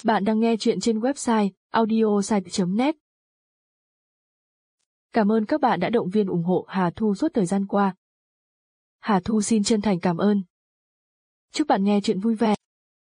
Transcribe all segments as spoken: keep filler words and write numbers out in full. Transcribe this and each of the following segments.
Bạn đang nghe chuyện trên website audiosite chấm net. Cảm ơn các bạn đã động viên ủng hộ Hà Thu suốt thời gian qua. Hà Thu xin chân thành cảm ơn. Chúc bạn nghe chuyện vui vẻ.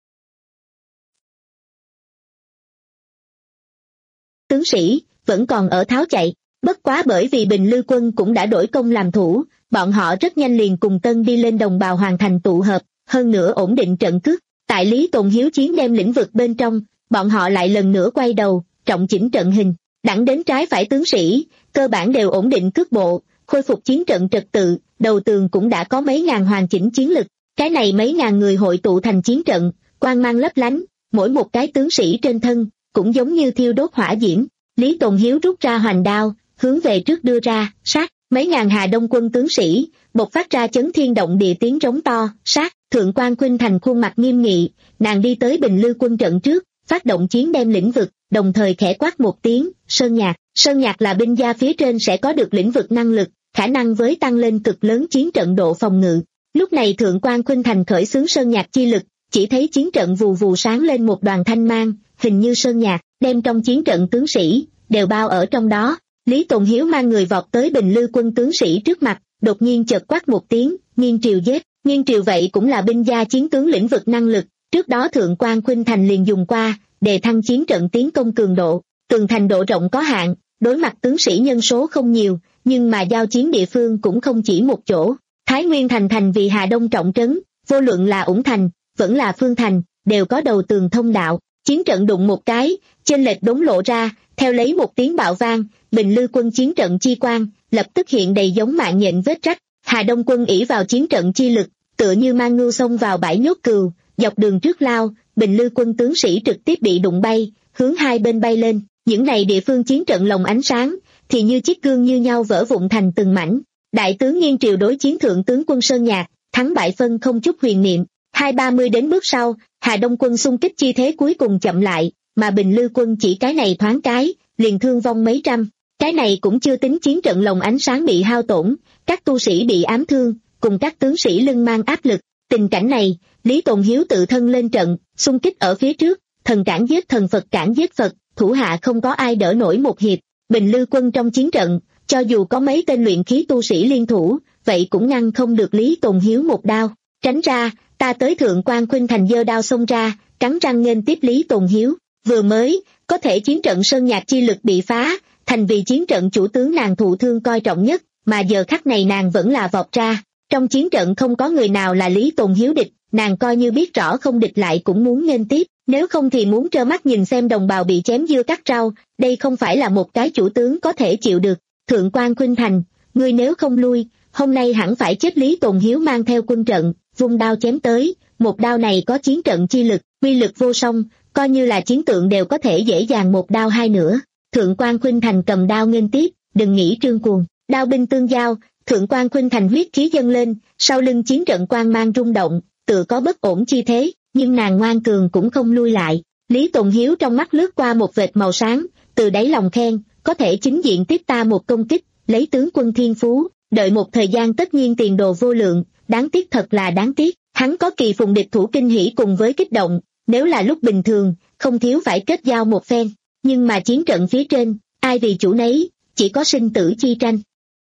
Tướng sĩ vẫn còn ở tháo chạy, bất quá bởi vì Bình Lư quân cũng đã đổi công làm thủ, bọn họ rất nhanh liền cùng Tân đi lên Đồng Bào Hoàng thành tụ hợp, hơn nữa ổn định trận cước. Tại Lý Tồn Hiếu chiến đem lĩnh vực bên trong, bọn họ lại lần nữa quay đầu, trọng chỉnh trận hình, đẳng đến trái phải tướng sĩ, cơ bản đều ổn định cước bộ, khôi phục chiến trận trật tự, đầu tường cũng đã có mấy ngàn hoàn chỉnh chiến lực, cái này mấy ngàn người hội tụ thành chiến trận, quang mang lấp lánh, mỗi một cái tướng sĩ trên thân, cũng giống như thiêu đốt hỏa diễm. Lý Tồn Hiếu rút ra hoành đao, hướng về trước đưa ra, sát, mấy ngàn Hà Đông quân tướng sĩ, bộc phát ra chấn thiên động địa tiếng trống to, sát. Thượng quan Khuynh Thành khuôn mặt nghiêm nghị, nàng đi tới Bình Lư quân trận trước, phát động chiến đem lĩnh vực, đồng thời khẽ quát một tiếng, sơn nhạc. Sơn nhạc là binh gia phía trên sẽ có được lĩnh vực năng lực, khả năng với tăng lên cực lớn chiến trận độ phòng ngự. Lúc này Thượng quan Khuynh Thành khởi xướng sơn nhạc chi lực, chỉ thấy chiến trận vù vù sáng lên một đoàn thanh mang, hình như sơn nhạc, đem trong chiến trận tướng sĩ, đều bao ở trong đó. Lý Tồn Hiếu mang người vọt tới Bình Lư quân tướng sĩ trước mặt, đột nhiên chợt quát một tiếng, nghiêng triều giết. Nghiêng triều vậy cũng là binh gia chiến tướng lĩnh vực năng lực, trước đó Thượng quan Khuynh Thành liền dùng qua, để thăng chiến trận tiến công cường độ, tường thành độ rộng có hạn, đối mặt tướng sĩ nhân số không nhiều, nhưng mà giao chiến địa phương cũng không chỉ một chỗ. Thái Nguyên thành thành vì Hà Đông trọng trấn, vô luận là Ủng thành, vẫn là Phương thành, đều có đầu tường thông đạo, chiến trận đụng một cái, chênh lệch đống lộ ra, theo lấy một tiếng bạo vang, Bình Lư quân chiến trận chi quang, lập tức hiện đầy giống mạng nhện vết rách. Hà Đông quân ỷ vào chiến trận chi lực, tựa như mang ngưu xông vào bãi nhốt cừu, dọc đường trước lao, Bình Lư quân tướng sĩ trực tiếp bị đụng bay, hướng hai bên bay lên, những này địa phương chiến trận lồng ánh sáng, thì như chiếc gương như nhau vỡ vụn thành từng mảnh. Đại tướng Nghiên Triều đối chiến thượng tướng quân Sơn Nhạc, thắng bại phân không chút huyền niệm, hai ba mươi đến bước sau, Hà Đông quân xung kích chi thế cuối cùng chậm lại, mà Bình Lư quân chỉ cái này thoáng cái, liền thương vong mấy trăm, cái này cũng chưa tính chiến trận lồng ánh sáng bị hao tổn, các tu sĩ bị ám thương, cùng các tướng sĩ lưng mang áp lực. Tình cảnh này, Lý Tồn Hiếu tự thân lên trận, xung kích ở phía trước, thần cản giết thần Phật cản giết Phật, thủ hạ không có ai đỡ nổi một hiệp. Bình Lư quân trong chiến trận, cho dù có mấy tên luyện khí tu sĩ liên thủ, vậy cũng ngăn không được Lý Tồn Hiếu một đao. Tránh ra, ta tới. Thượng quan Khuynh Thành giơ đao xông ra, cắn răng nghênh tiếp Lý Tồn Hiếu. Vừa mới, có thể chiến trận sơn nhạc chi lực bị phá, thành vì chiến trận chủ tướng nàng thụ thương coi trọng nhất, mà giờ khắc này nàng vẫn là vọt ra. Trong chiến trận không có người nào là Lý Tồn Hiếu địch, nàng coi như biết rõ không địch lại cũng muốn nghênh tiếp, nếu không thì muốn trơ mắt nhìn xem đồng bào bị chém dưa cắt rau, đây không phải là một cái chủ tướng có thể chịu được. Thượng quan Khuynh Thành, ngươi nếu không lui, hôm nay hẳn phải chết. Lý Tồn Hiếu mang theo quân trận, vung đao chém tới, một đao này có chiến trận chi lực, uy lực vô song, coi như là chiến tượng đều có thể dễ dàng một đao hai nửa. Thượng quan Khuynh Thành cầm đao nghênh tiếp, đừng nghĩ trương cuồng, đao binh tương giao. Thượng quan Khuynh Thành huyết khí dâng lên, sau lưng chiến trận quang mang rung động, tự có bất ổn chi thế, nhưng nàng ngoan cường cũng không lui lại. Lý Tồn Hiếu trong mắt lướt qua một vệt màu sáng, từ đáy lòng khen, có thể chính diện tiếp ta một công kích, lấy tướng quân thiên phú, đợi một thời gian tất nhiên tiền đồ vô lượng, đáng tiếc thật là đáng tiếc. Hắn có kỳ phùng địch thủ kinh hỉ cùng với kích động, nếu là lúc bình thường, không thiếu phải kết giao một phen, nhưng mà chiến trận phía trên, ai vì chủ nấy, chỉ có sinh tử chi tranh.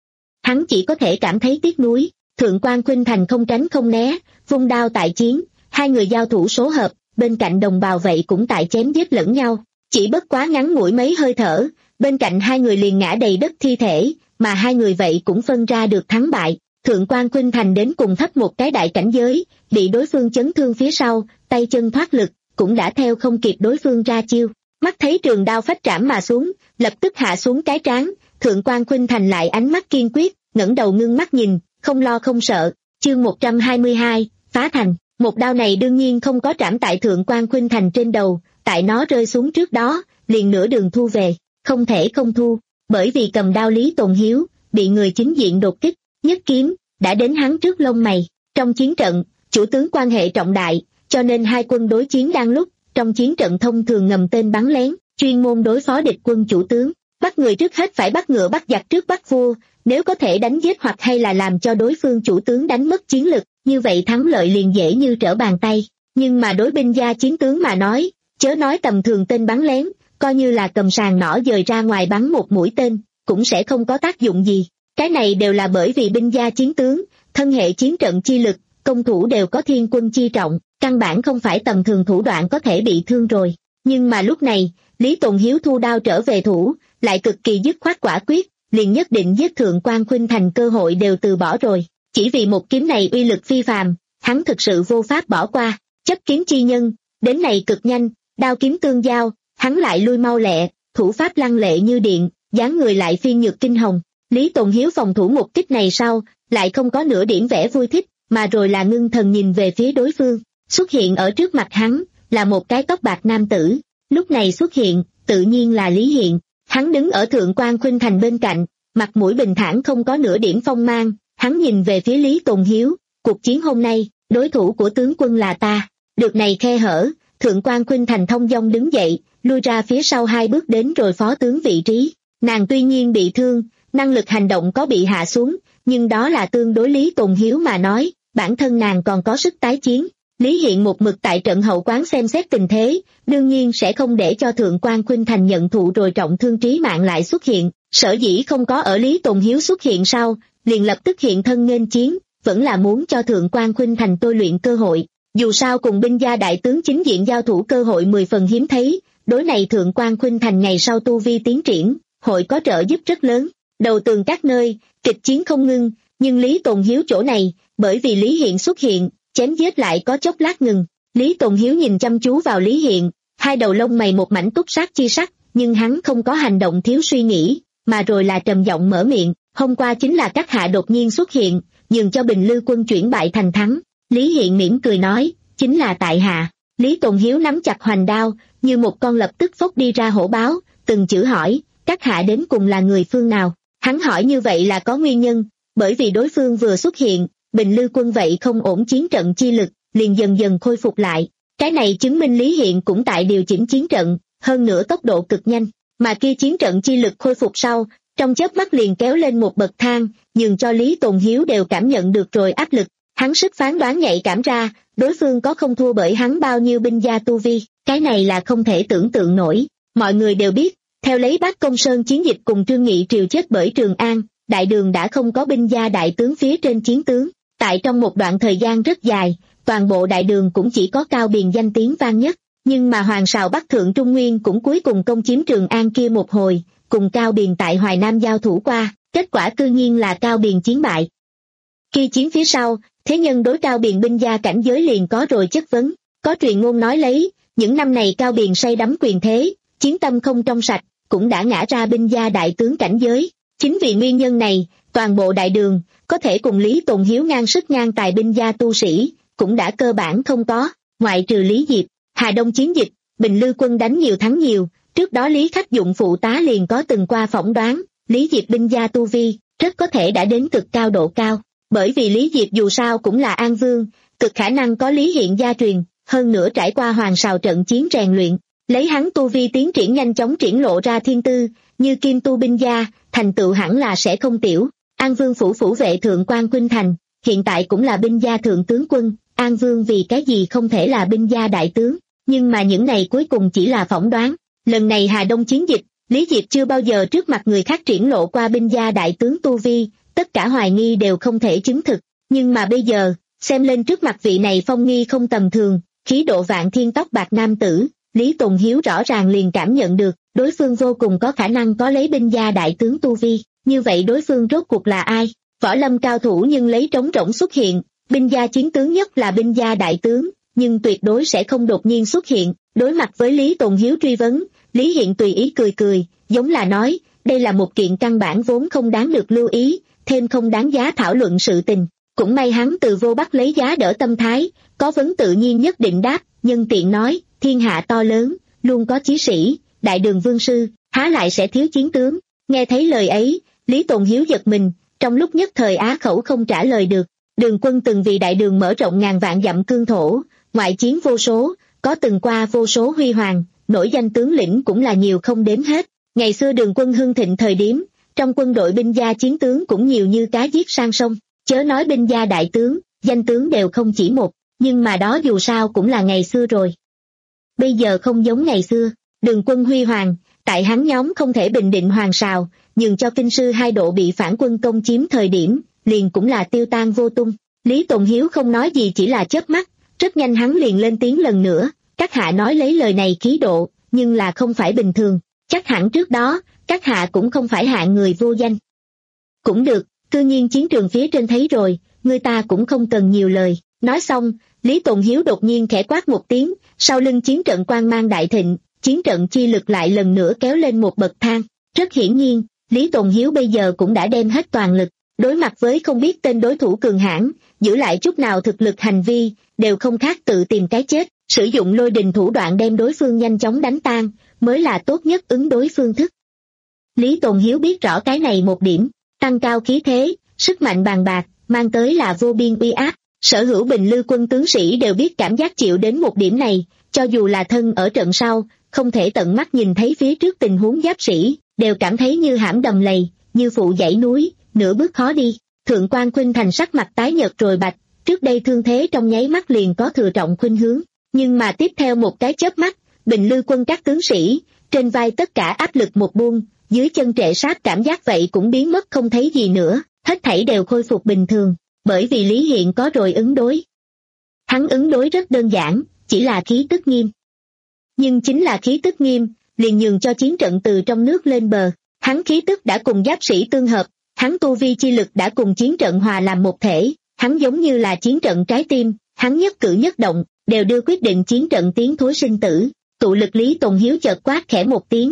Hắn chỉ có thể cảm thấy tiếc nuối. Thượng quan Khuynh Thành không tránh không né, vung đao tại chiến, hai người giao thủ số hợp, bên cạnh đồng bào vậy cũng tại chém giết lẫn nhau, chỉ bất quá ngắn ngủi mấy hơi thở, bên cạnh hai người liền ngã đầy đất thi thể, mà hai người vậy cũng phân ra được thắng bại. Thượng quan Khuynh Thành đến cùng thấp một cái đại cảnh giới, bị đối phương chấn thương phía sau, tay chân thoát lực, cũng đã theo không kịp đối phương ra chiêu, mắt thấy trường đao phách trảm mà xuống, lập tức hạ xuống cái trán. Thượng quan Khuynh Thành lại ánh mắt kiên quyết, ngẩng đầu ngưng mắt nhìn, không lo không sợ. Chương một trăm hai mươi hai, phá thành. Một đao này đương nhiên không có trảm tại Thượng quan Khuynh Thành trên đầu, tại nó rơi xuống trước đó, liền nửa đường thu về, không thể không thu, bởi vì cầm đao Lý Tồn Hiếu, bị người chính diện đột kích, nhất kiếm, đã đến hắn trước lông mày. Trong chiến trận, chủ tướng quan hệ trọng đại, cho nên hai quân đối chiến đang lúc, trong chiến trận thông thường ngầm tên bắn lén, chuyên môn đối phó địch quân chủ tướng. Bắt người trước hết phải bắt ngựa bắt giặc trước bắt vua, nếu có thể đánh giết hoặc hay là làm cho đối phương chủ tướng đánh mất chiến lực, như vậy thắng lợi liền dễ như trở bàn tay. Nhưng mà đối binh gia chiến tướng mà nói, chớ nói tầm thường tên bắn lén, coi như là cầm sàng nỏ dời ra ngoài bắn một mũi tên, cũng sẽ không có tác dụng gì. Cái này đều là bởi vì binh gia chiến tướng, thân hệ chiến trận chi lực, công thủ đều có thiên quân chi trọng, căn bản không phải tầm thường thủ đoạn có thể bị thương rồi. Nhưng mà lúc này, Lý Tồn Hiếu thu đao trở về thủ, lại cực kỳ dứt khoát quả quyết, liền nhất định giết Thượng quan Khuynh Thành cơ hội đều từ bỏ rồi. Chỉ vì một kiếm này uy lực phi phàm, hắn thực sự vô pháp bỏ qua. Chấp kiếm chi nhân, đến này cực nhanh, đao kiếm tương giao, hắn lại lui mau lẹ, thủ pháp lăng lệ như điện, dáng người lại phiên nhược kinh hồng. Lý Tồn Hiếu phòng thủ một kích này sau, lại không có nửa điểm vẻ vui thích, mà rồi là ngưng thần nhìn về phía đối phương. Xuất hiện ở trước mặt hắn, là một cái tóc bạc nam tử. Lúc này xuất hiện, tự nhiên là Lý Hiện. Hắn đứng ở Thượng quan Khuynh Thành bên cạnh, mặt mũi bình thản không có nửa điểm phong mang. Hắn nhìn về phía Lý Tồn Hiếu, cuộc chiến hôm nay, đối thủ của tướng quân là ta. Được này khe hở, Thượng quan Khuynh Thành thông dong đứng dậy, lui ra phía sau hai bước đến rồi phó tướng vị trí. Nàng tuy nhiên bị thương, năng lực hành động có bị hạ xuống, nhưng đó là tương đối Lý Tồn Hiếu mà nói, bản thân nàng còn có sức tái chiến. Lý Hiện một mực tại trận hậu quán xem xét tình thế, đương nhiên sẽ không để cho Thượng quan Khuynh Thành nhận thụ rồi trọng thương trí mạng lại xuất hiện. Sở dĩ không có ở Lý Tồn Hiếu xuất hiện sau, liền lập tức hiện thân nghênh chiến, vẫn là muốn cho Thượng quan Khuynh Thành tôi luyện cơ hội. Dù sao cùng binh gia đại tướng chính diện giao thủ cơ hội mười phần hiếm thấy, đối này Thượng quan Khuynh Thành ngày sau tu vi tiến triển, hội có trợ giúp rất lớn. Đầu tường các nơi, kịch chiến không ngưng, nhưng Lý Tồn Hiếu chỗ này, bởi vì Lý Hiện xuất hiện, chém giết lại có chốc lát ngừng. Lý Tồn Hiếu nhìn chăm chú vào Lý Hiện, hai đầu lông mày một mảnh túc sát chi sắc, nhưng hắn không có hành động thiếu suy nghĩ, mà rồi là trầm giọng mở miệng, hôm qua chính là các hạ đột nhiên xuất hiện, nhường cho Bình Lư quân chuyển bại thành thắng. Lý Hiện mỉm cười nói, chính là tại hạ. Lý Tồn Hiếu nắm chặt hoành đao, như một con lập tức phốc đi ra hổ báo, từng chữ hỏi, các hạ đến cùng là người phương nào? Hắn hỏi như vậy là có nguyên nhân, bởi vì đối phương vừa xuất hiện, Bình Lư quân vậy không ổn chiến trận chi lực, liền dần dần khôi phục lại. Cái này chứng minh Lý Hiện cũng tại điều chỉnh chiến trận, hơn nữa tốc độ cực nhanh, mà kia chiến trận chi lực khôi phục sau, trong chớp mắt liền kéo lên một bậc thang, nhường cho Lý Tồn Hiếu đều cảm nhận được rồi áp lực. Hắn sức phán đoán nhạy cảm ra, đối phương có không thua bởi hắn bao nhiêu binh gia tu vi, cái này là không thể tưởng tượng nổi. Mọi người đều biết, theo lấy Bác Công Sơn chiến dịch cùng Trương Nghị Triều chết bởi Trường An, đại đường đã không có binh gia đại tướng phía trên chiến tướng. Tại trong một đoạn thời gian rất dài, toàn bộ đại đường cũng chỉ có Cao Biền danh tiếng vang nhất, nhưng mà Hoàng Sào Bắc Thượng Trung Nguyên cũng cuối cùng công chiếm Trường An kia một hồi, cùng Cao Biền tại Hoài Nam giao thủ qua, kết quả cư nhiên là Cao Biền chiến bại. Khi chiến phía sau, thế nhân đối Cao Biền binh gia cảnh giới liền có rồi chất vấn, có truyền ngôn nói lấy, những năm này Cao Biền say đắm quyền thế, chiến tâm không trong sạch, cũng đã ngã ra binh gia đại tướng cảnh giới. Chính vì nguyên nhân này, toàn bộ đại đường, có thể cùng Lý Tồn Hiếu ngang sức ngang tài binh gia tu sĩ, cũng đã cơ bản không có, ngoại trừ Lý Diệp. Hà Đông chiến dịch, Bình Lư quân đánh nhiều thắng nhiều, trước đó Lý Khách Dụng phụ tá liền có từng qua phỏng đoán, Lý Diệp binh gia tu vi, rất có thể đã đến cực cao độ cao, bởi vì Lý Diệp dù sao cũng là An Vương, cực khả năng có Lý Hiện gia truyền, hơn nữa trải qua Hoàng Sào trận chiến rèn luyện, lấy hắn tu vi tiến triển nhanh chóng triển lộ ra thiên tư, như kim tu binh gia, thành tựu hẳn là sẽ không tiểu. An Vương phủ phủ vệ Thượng quan Khuynh Thành, hiện tại cũng là binh gia thượng tướng quân, An Vương vì cái gì không thể là binh gia đại tướng, nhưng mà những này cuối cùng chỉ là phỏng đoán. Lần này Hà Đông chiến dịch, Lý Diệp chưa bao giờ trước mặt người khác triển lộ qua binh gia đại tướng tu vi, tất cả hoài nghi đều không thể chứng thực, nhưng mà bây giờ, xem lên trước mặt vị này phong nghi không tầm thường, khí độ vạn thiên tóc bạc nam tử, Lý Tồn Hiếu rõ ràng liền cảm nhận được, đối phương vô cùng có khả năng có lấy binh gia đại tướng tu vi, như vậy đối phương rốt cuộc là ai? Võ lâm cao thủ nhưng lấy trống rỗng xuất hiện, binh gia chiến tướng nhất là binh gia đại tướng, nhưng tuyệt đối sẽ không đột nhiên xuất hiện. Đối mặt với Lý Tồn Hiếu truy vấn, Lý Hiện tùy ý cười cười, giống là nói, đây là một kiện căn bản vốn không đáng được lưu ý, thêm không đáng giá thảo luận sự tình. Cũng may hắn từ vô bắt lấy giá đỡ tâm thái, có vấn tự nhiên nhất định đáp, nhân tiện nói, thiên hạ to lớn, luôn có chí sĩ, đại đường vương sư, há lại sẽ thiếu chiến tướng. Nghe thấy lời ấy, Lý Tồn Hiếu giật mình, trong lúc nhất thời á khẩu không trả lời được. Đường quân từng vì đại đường mở rộng ngàn vạn dặm cương thổ, ngoại chiến vô số, có từng qua vô số huy hoàng, nổi danh tướng lĩnh cũng là nhiều không đếm hết. Ngày xưa đường quân hưng thịnh thời điểm, trong quân đội binh gia chiến tướng cũng nhiều như cá giết sang sông, chớ nói binh gia đại tướng, danh tướng đều không chỉ một, nhưng mà đó dù sao cũng là ngày xưa rồi. bây giờ không giống ngày xưa, Đường quân huy hoàng, tại hắn nhóm không thể bình định hoàng sào, nhường cho kinh sư hai độ bị phản quân công chiếm thời điểm, liền cũng là tiêu tan vô tung. Lý Tồn Hiếu không nói gì chỉ là chớp mắt, rất nhanh hắn liền lên tiếng lần nữa, các hạ nói lấy lời này khí độ, nhưng là không phải bình thường, chắc hẳn trước đó, các hạ cũng không phải hạng người vô danh. Cũng được, cư nhiên chiến trường phía trên thấy rồi, người ta cũng không cần nhiều lời. Nói xong, Lý Tồn Hiếu đột nhiên khẽ quát một tiếng, sau lưng chiến trận quang mang đại thịnh, chiến trận chi lực lại lần nữa kéo lên một bậc thang. Rất hiển nhiên, Lý Tồn Hiếu bây giờ cũng đã đem hết toàn lực, đối mặt với không biết tên đối thủ cường hãn, giữ lại chút nào thực lực hành vi, đều không khác tự tìm cái chết, sử dụng lôi đình thủ đoạn đem đối phương nhanh chóng đánh tan, mới là tốt nhất ứng đối phương thức. Lý Tồn Hiếu biết rõ cái này một điểm, tăng cao khí thế, sức mạnh bàn bạc, mang tới là vô biên uy áp, sở hữu Bình Lư quân tướng sĩ đều biết cảm giác chịu đến một điểm này, cho dù là thân ở trận sau, không thể tận mắt nhìn thấy phía trước tình huống giáp sĩ, đều cảm thấy như hãm đầm lầy, như phụ dãy núi, nửa bước khó đi. Thượng quan Khuynh Thành sắc mặt tái nhợt rồi bạch, trước đây thương thế trong nháy mắt liền có thừa trọng khuynh hướng, nhưng mà tiếp theo một cái chớp mắt, Bình Lư quân các tướng sĩ, trên vai tất cả áp lực một buông, dưới chân trệ sát cảm giác vậy cũng biến mất không thấy gì nữa, hết thảy đều khôi phục bình thường, bởi vì Lý Hiện có rồi ứng đối. Hắn ứng đối rất đơn giản, chỉ là khí tức nghiêm. Nhưng chính là khí tức nghiêm, liền nhường cho chiến trận từ trong nước lên bờ, hắn khí tức đã cùng giáp sĩ tương hợp, hắn tu vi chi lực đã cùng chiến trận hòa làm một thể, hắn giống như là chiến trận trái tim, hắn nhất cử nhất động, đều đưa quyết định chiến trận tiến thối sinh tử. Tụ lực Lý Tồn Hiếu chợt quát khẽ một tiếng.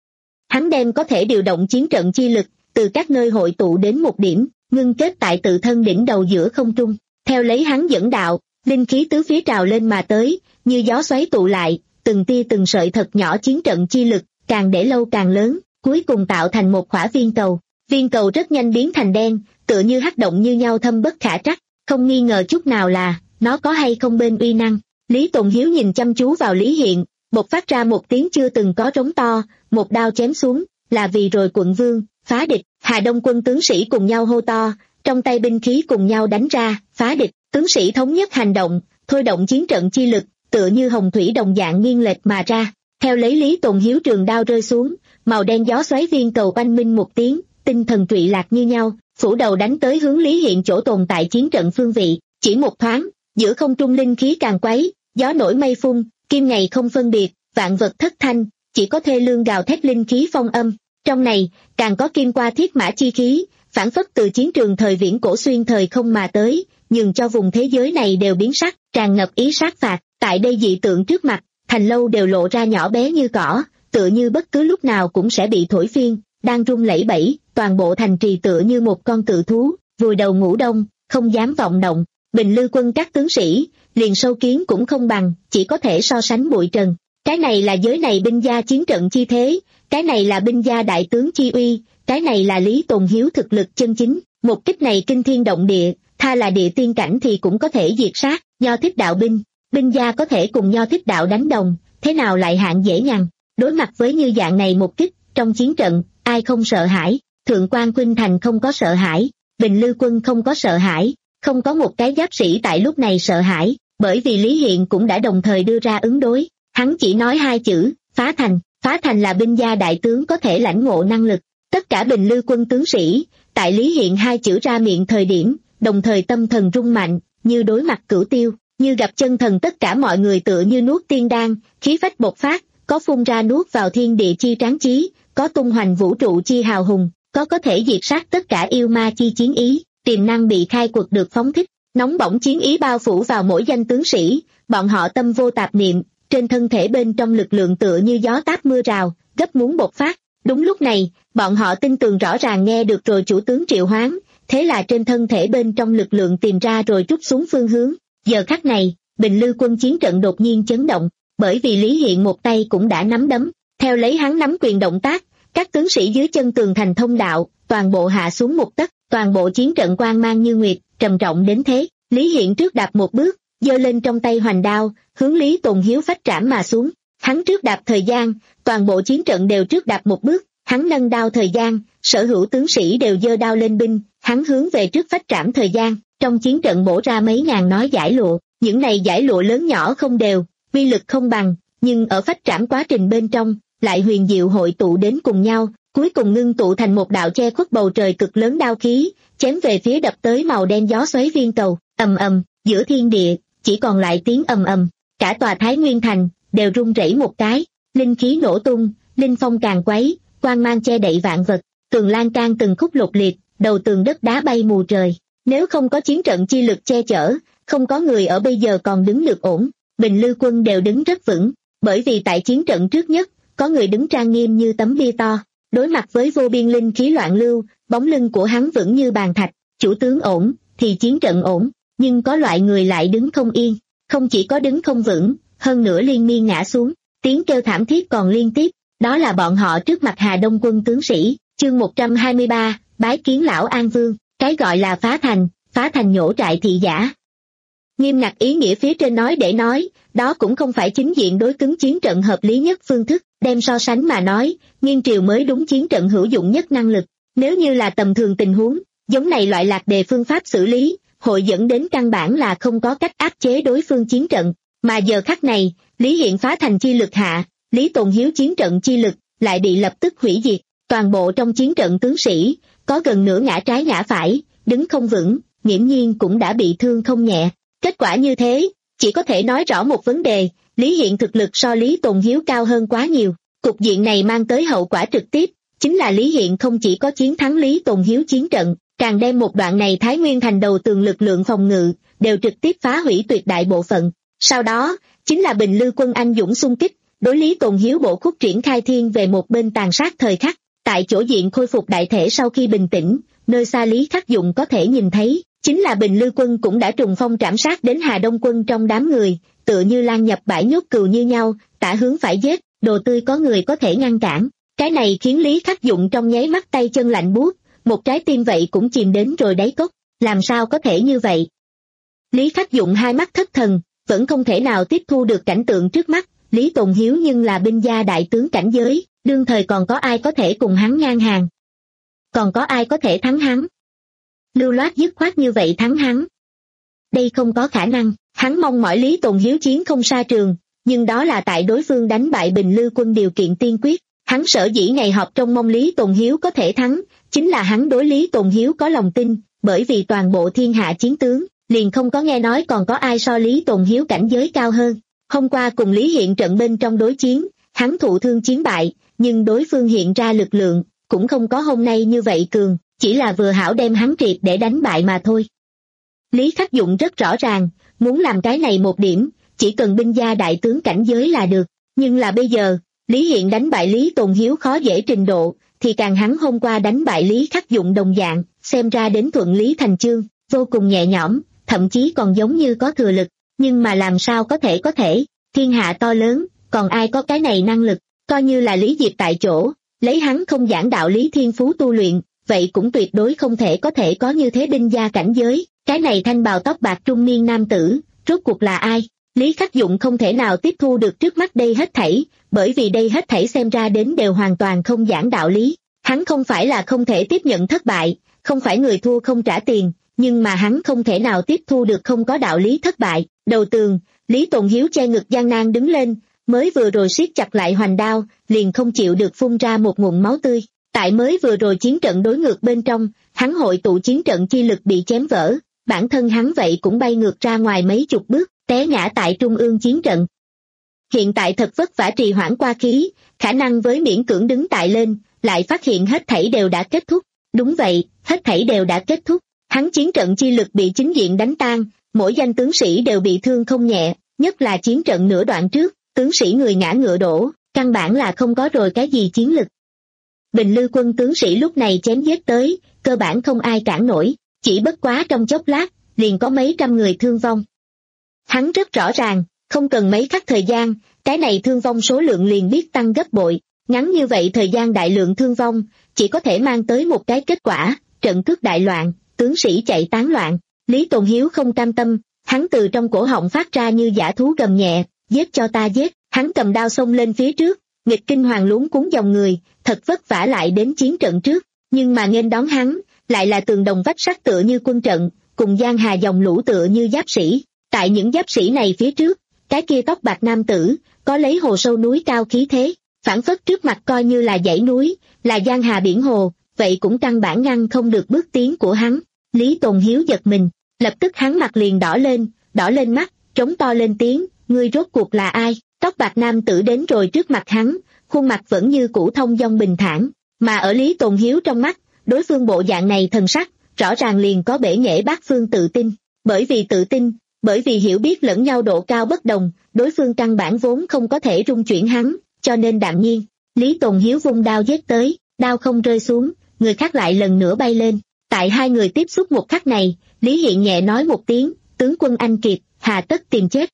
Hắn đem có thể điều động chiến trận chi lực, từ các nơi hội tụ đến một điểm, ngưng kết tại tự thân đỉnh đầu giữa không trung. Theo lấy hắn dẫn đạo, linh khí tứ phía trào lên mà tới, như gió xoáy tụ lại, từng tia từng sợi thật nhỏ chiến trận chi lực, càng để lâu càng lớn, cuối cùng tạo thành một khỏa viên cầu. Viên cầu rất nhanh biến thành đen, tựa như hắc động như nhau thâm bất khả trắc, không nghi ngờ chút nào là, nó có hay không bên uy năng. Lý Tồn Hiếu nhìn chăm chú vào Lý Hiện, bộc phát ra một tiếng chưa từng có trống to, một đao chém xuống, là vì rồi quận vương, phá địch. Hà Đông quân tướng sĩ cùng nhau hô to, trong tay binh khí cùng nhau đánh ra, phá địch. Tướng sĩ thống nhất hành động, thôi động chiến trận chi lực, tựa như hồng thủy đồng dạng nghiêng lệch mà ra. Theo lấy Lý Tồn Hiếu trường đao rơi xuống, màu đen gió xoáy viên cầu oanh minh một tiếng, tinh thần trụy lạc như nhau, phủ đầu đánh tới hướng Lý Hiện chỗ tồn tại chiến trận phương vị. Chỉ một thoáng, giữa không trung linh khí càng quấy, gió nổi mây phun, kim ngày không phân biệt, vạn vật thất thanh, chỉ có thê lương gào thét linh khí phong âm. Trong này, càng có kim qua thiết mã chi khí, phản phất từ chiến trường thời viễn cổ xuyên thời không mà tới, nhường cho vùng thế giới này đều biến sắc, tràn ngập ý sát phạt. Tại đây dị tượng trước mặt, thành lâu đều lộ ra nhỏ bé như cỏ, tựa như bất cứ lúc nào cũng sẽ bị thổi phiên, đang rung lẩy bẩy, toàn bộ thành trì tựa như một con cự thú, vùi đầu ngủ đông, không dám vọng động. Bình Lư quân các tướng sĩ, liền sâu kiến cũng không bằng, chỉ có thể so sánh bụi trần. Cái này là giới này binh gia chiến trận chi thế, cái này là binh gia đại tướng chi uy, cái này là Lý Tồn Hiếu thực lực chân chính. Một kích này kinh thiên động địa, tha là địa tiên cảnh thì cũng có thể diệt sát. Nho thích đạo binh, binh gia có thể cùng Nho thích đạo đánh đồng, thế nào lại hạng dễ nhằn. Đối mặt với như dạng này một kích, trong chiến trận, ai không sợ hãi? Thượng quan Khuynh Thành không có sợ hãi, Bình Lư quân không có sợ hãi, không có một cái giáp sĩ tại lúc này sợ hãi, bởi vì Lý Hiện cũng đã đồng thời đưa ra ứng đối. Hắn chỉ nói hai chữ, phá thành. Phá thành là binh gia đại tướng có thể lãnh ngộ năng lực. Tất cả Bình Lư quân tướng sĩ, tại Lý Hiện hai chữ ra miệng thời điểm, đồng thời tâm thần rung mạnh, như đối mặt cửu tiêu, như gặp chân thần. Tất cả mọi người tựa như nuốt tiên đan, khí phách bộc phát, có phun ra nuốt vào thiên địa chi tráng chí, có tung hoành vũ trụ chi hào hùng, có có thể diệt sát tất cả yêu ma chi chiến ý, tiềm năng bị khai quật được phóng thích, nóng bỏng chiến ý bao phủ vào mỗi danh tướng sĩ, bọn họ tâm vô tạp niệm, trên thân thể bên trong lực lượng tựa như gió táp mưa rào, gấp muốn bộc phát. Đúng lúc này, bọn họ tin tường rõ ràng nghe được rồi chủ tướng triệu hoán, thế là trên thân thể bên trong lực lượng tìm ra rồi trút xuống phương hướng. Giờ khắc này, Bình Lư quân chiến trận đột nhiên chấn động, bởi vì Lý Hiện một tay cũng đã nắm đấm, theo lấy hắn nắm quyền động tác, các tướng sĩ dưới chân tường thành thông đạo, toàn bộ hạ xuống một tấc, toàn bộ chiến trận quang mang như nguyệt, trầm trọng đến thế. Lý Hiện trước đạp một bước, giơ lên trong tay hoành đao, hướng Lý Tồn Hiếu phách trảm mà xuống. Hắn trước đạp thời gian, toàn bộ chiến trận đều trước đạp một bước, hắn nâng đao thời gian, sở hữu tướng sĩ đều giơ đao lên binh, hắn hướng về trước phách trảm thời gian, trong chiến trận bổ ra mấy ngàn nói giải lụa, những này giải lụa lớn nhỏ không đều, uy lực không bằng, nhưng ở phách trảm quá trình bên trong, lại huyền diệu hội tụ đến cùng nhau, cuối cùng ngưng tụ thành một đạo che khuất bầu trời cực lớn đao khí, chém về phía đập tới màu đen gió xoáy viên cầu, ầm ầm, giữa thiên địa, chỉ còn lại tiếng ầm ầm, cả tòa Thái Nguyên Thành, đều rung rẩy một cái, linh khí nổ tung, linh phong càng quấy, quang mang che đậy vạn vật, tường lan can từng khúc lục liệt, đầu tường đất đá bay mù trời, nếu không có chiến trận chi lực che chở, không có người ở bây giờ còn đứng được ổn, Bình Lư Quân đều đứng rất vững, bởi vì tại chiến trận trước nhất, có người đứng trang nghiêm như tấm bia to, đối mặt với vô biên linh khí loạn lưu, bóng lưng của hắn vững như bàn thạch, chủ tướng ổn, thì chiến trận ổn, nhưng có loại người lại đứng không yên, không chỉ có đứng không vững, hơn nữa liên miên ngã xuống, tiếng kêu thảm thiết còn liên tiếp, đó là bọn họ trước mặt Hà Đông quân tướng sĩ, chương một trăm hai mươi ba, bái kiến lão An Vương, cái gọi là phá thành, phá thành nhổ trại thị giả. Nghiêm ngặt ý nghĩa phía trên nói để nói, đó cũng không phải chính diện đối cứng chiến trận hợp lý nhất phương thức, đem so sánh mà nói, Nghiên triều mới đúng chiến trận hữu dụng nhất năng lực, nếu như là tầm thường tình huống, giống này loại lạc đề phương pháp xử lý, hội dẫn đến căn bản là không có cách áp chế đối phương chiến trận, mà giờ khắc này, Lý Hiện phá thành chi lực hạ, Lý Tồn Hiếu chiến trận chi lực, lại bị lập tức hủy diệt, toàn bộ trong chiến trận tướng sĩ, có gần nửa ngã trái ngã phải, đứng không vững, nghiễm nhiên cũng đã bị thương không nhẹ. Kết quả như thế, chỉ có thể nói rõ một vấn đề, Lý Hiện thực lực so Lý Tồn Hiếu cao hơn quá nhiều. Cục diện này mang tới hậu quả trực tiếp, chính là Lý Hiện không chỉ có chiến thắng Lý Tồn Hiếu chiến trận, càng đem một đoạn này Thái Nguyên Thành đầu tường lực lượng phòng ngự, đều trực tiếp phá hủy tuyệt đại bộ phận. Sau đó, chính là Bình Lư Quân anh dũng xung kích, đối Lý Tồn Hiếu bộ khúc triển khai thiên về một bên tàn sát thời khắc, tại chỗ diện khôi phục đại thể sau khi bình tĩnh, nơi xa Lý Khắc Dụng có thể nhìn thấy, chính là Bình Lư Quân cũng đã trùng phong trảm sát đến Hà Đông Quân trong đám người, tựa như lan nhập bãi nhốt cừu như nhau, tả hướng phải giết, đồ tươi có người có thể ngăn cản. Cái này khiến Lý Khắc Dụng trong nháy mắt tay chân lạnh buốt, một trái tim vậy cũng chìm đến rồi đáy cốc, làm sao có thể như vậy? Lý Khắc Dụng hai mắt thất thần, vẫn không thể nào tiếp thu được cảnh tượng trước mắt, Lý Tồn Hiếu nhưng là binh gia đại tướng cảnh giới, đương thời còn có ai có thể cùng hắn ngang hàng? Còn có ai có thể thắng hắn? Lưu loát dứt khoát như vậy thắng hắn? Đây không có khả năng, hắn mong mỏi Lý Tồn Hiếu chiến không xa trường, nhưng đó là tại đối phương đánh bại Bình Lư Quân điều kiện tiên quyết. Hắn sở dĩ ngày họp trong mong Lý Tồn Hiếu có thể thắng, chính là hắn đối Lý Tồn Hiếu có lòng tin, bởi vì toàn bộ thiên hạ chiến tướng, liền không có nghe nói còn có ai so Lý Tồn Hiếu cảnh giới cao hơn. Hôm qua cùng Lý Hiện trận bên trong đối chiến, hắn thụ thương chiến bại, nhưng đối phương hiện ra lực lượng, cũng không có hôm nay như vậy cường, chỉ là vừa hảo đem hắn triệt để đánh bại mà thôi. Lý Khắc Dụng rất rõ ràng, muốn làm cái này một điểm, chỉ cần binh gia đại tướng cảnh giới là được, nhưng là bây giờ, Lý Hiện đánh bại Lý Tồn Hiếu khó dễ trình độ, thì càng hắn hôm qua đánh bại Lý Khắc Dụng đồng dạng, xem ra đến thuận lý thành chương, vô cùng nhẹ nhõm, thậm chí còn giống như có thừa lực, nhưng mà làm sao có thể có thể, thiên hạ to lớn, còn ai có cái này năng lực, coi như là Lý Diệp tại chỗ, lấy hắn không giảng đạo lý thiên phú tu luyện, vậy cũng tuyệt đối không thể có thể có như thế binh gia cảnh giới, cái này thanh bào tóc bạc trung niên nam tử, rốt cuộc là ai? Lý Khắc Dụng không thể nào tiếp thu được trước mắt đây hết thảy, bởi vì đây hết thảy xem ra đến đều hoàn toàn không giảng đạo lý. Hắn không phải là không thể tiếp nhận thất bại, không phải người thua không trả tiền, nhưng mà hắn không thể nào tiếp thu được không có đạo lý thất bại. Đầu tường, Lý Tồn Hiếu che ngực gian nan đứng lên, mới vừa rồi siết chặt lại hoành đao, liền không chịu được phun ra một ngụm máu tươi. Tại mới vừa rồi chiến trận đối ngược bên trong, hắn hội tụ chiến trận chi lực bị chém vỡ, bản thân hắn vậy cũng bay ngược ra ngoài mấy chục bước, té ngã tại trung ương chiến trận. Hiện tại thật vất vả trì hoãn qua khí, khả năng với miễn cưỡng đứng tại lên, lại phát hiện hết thảy đều đã kết thúc. Đúng vậy, hết thảy đều đã kết thúc. Hắn chiến trận chi lực bị chính diện đánh tan, mỗi danh tướng sĩ đều bị thương không nhẹ, nhất là chiến trận nửa đoạn trước, tướng sĩ người ngã ngựa đổ, căn bản là không có rồi cái gì chiến lực. Bình Lư Quân tướng sĩ lúc này chém giết tới, cơ bản không ai cản nổi, chỉ bất quá trong chốc lát, liền có mấy trăm người thương vong. Hắn rất rõ ràng, không cần mấy khắc thời gian, cái này thương vong số lượng liền biết tăng gấp bội, ngắn như vậy thời gian đại lượng thương vong, chỉ có thể mang tới một cái kết quả, trận cướp đại loạn, tướng sĩ chạy tán loạn. Lý Tồn Hiếu không cam tâm, hắn từ trong cổ họng phát ra như dã thú gầm nhẹ, giết cho ta giết, hắn cầm đao xông lên phía trước, nghịch kinh hoàng luống cuốn dòng người, thật vất vả lại đến chiến trận trước, nhưng mà nghênh đón hắn, lại là tường đồng vách sắt tựa như quân trận, cùng giang hà dòng lũ tựa như giáp sĩ. Tại những giáp sĩ này phía trước, cái kia tóc bạc nam tử, có lấy hồ sâu núi cao khí thế, phản phất trước mặt coi như là dãy núi, là giang hà biển hồ, vậy cũng căn bản ngăn không được bước tiến của hắn. Lý Tồn Hiếu giật mình, lập tức hắn mặt liền đỏ lên, đỏ lên mắt, trống to lên tiếng, ngươi rốt cuộc là ai? Tóc bạc nam tử đến rồi trước mặt hắn, khuôn mặt vẫn như cũ thông dong bình thản, mà ở Lý Tồn Hiếu trong mắt, đối phương bộ dạng này thần sắc, rõ ràng liền có bể nghệ bát phương tự tin, bởi vì tự tin, bởi vì hiểu biết lẫn nhau độ cao bất đồng, đối phương căn bản vốn không có thể rung chuyển hắn, cho nên đạm nhiên. Lý Tồn Hiếu vung đao giết tới, đao không rơi xuống, người khác lại lần nữa bay lên. Tại hai người tiếp xúc một khắc này, Lý Hiện nhẹ nói một tiếng, tướng quân anh kiệt, hà tất tìm chết.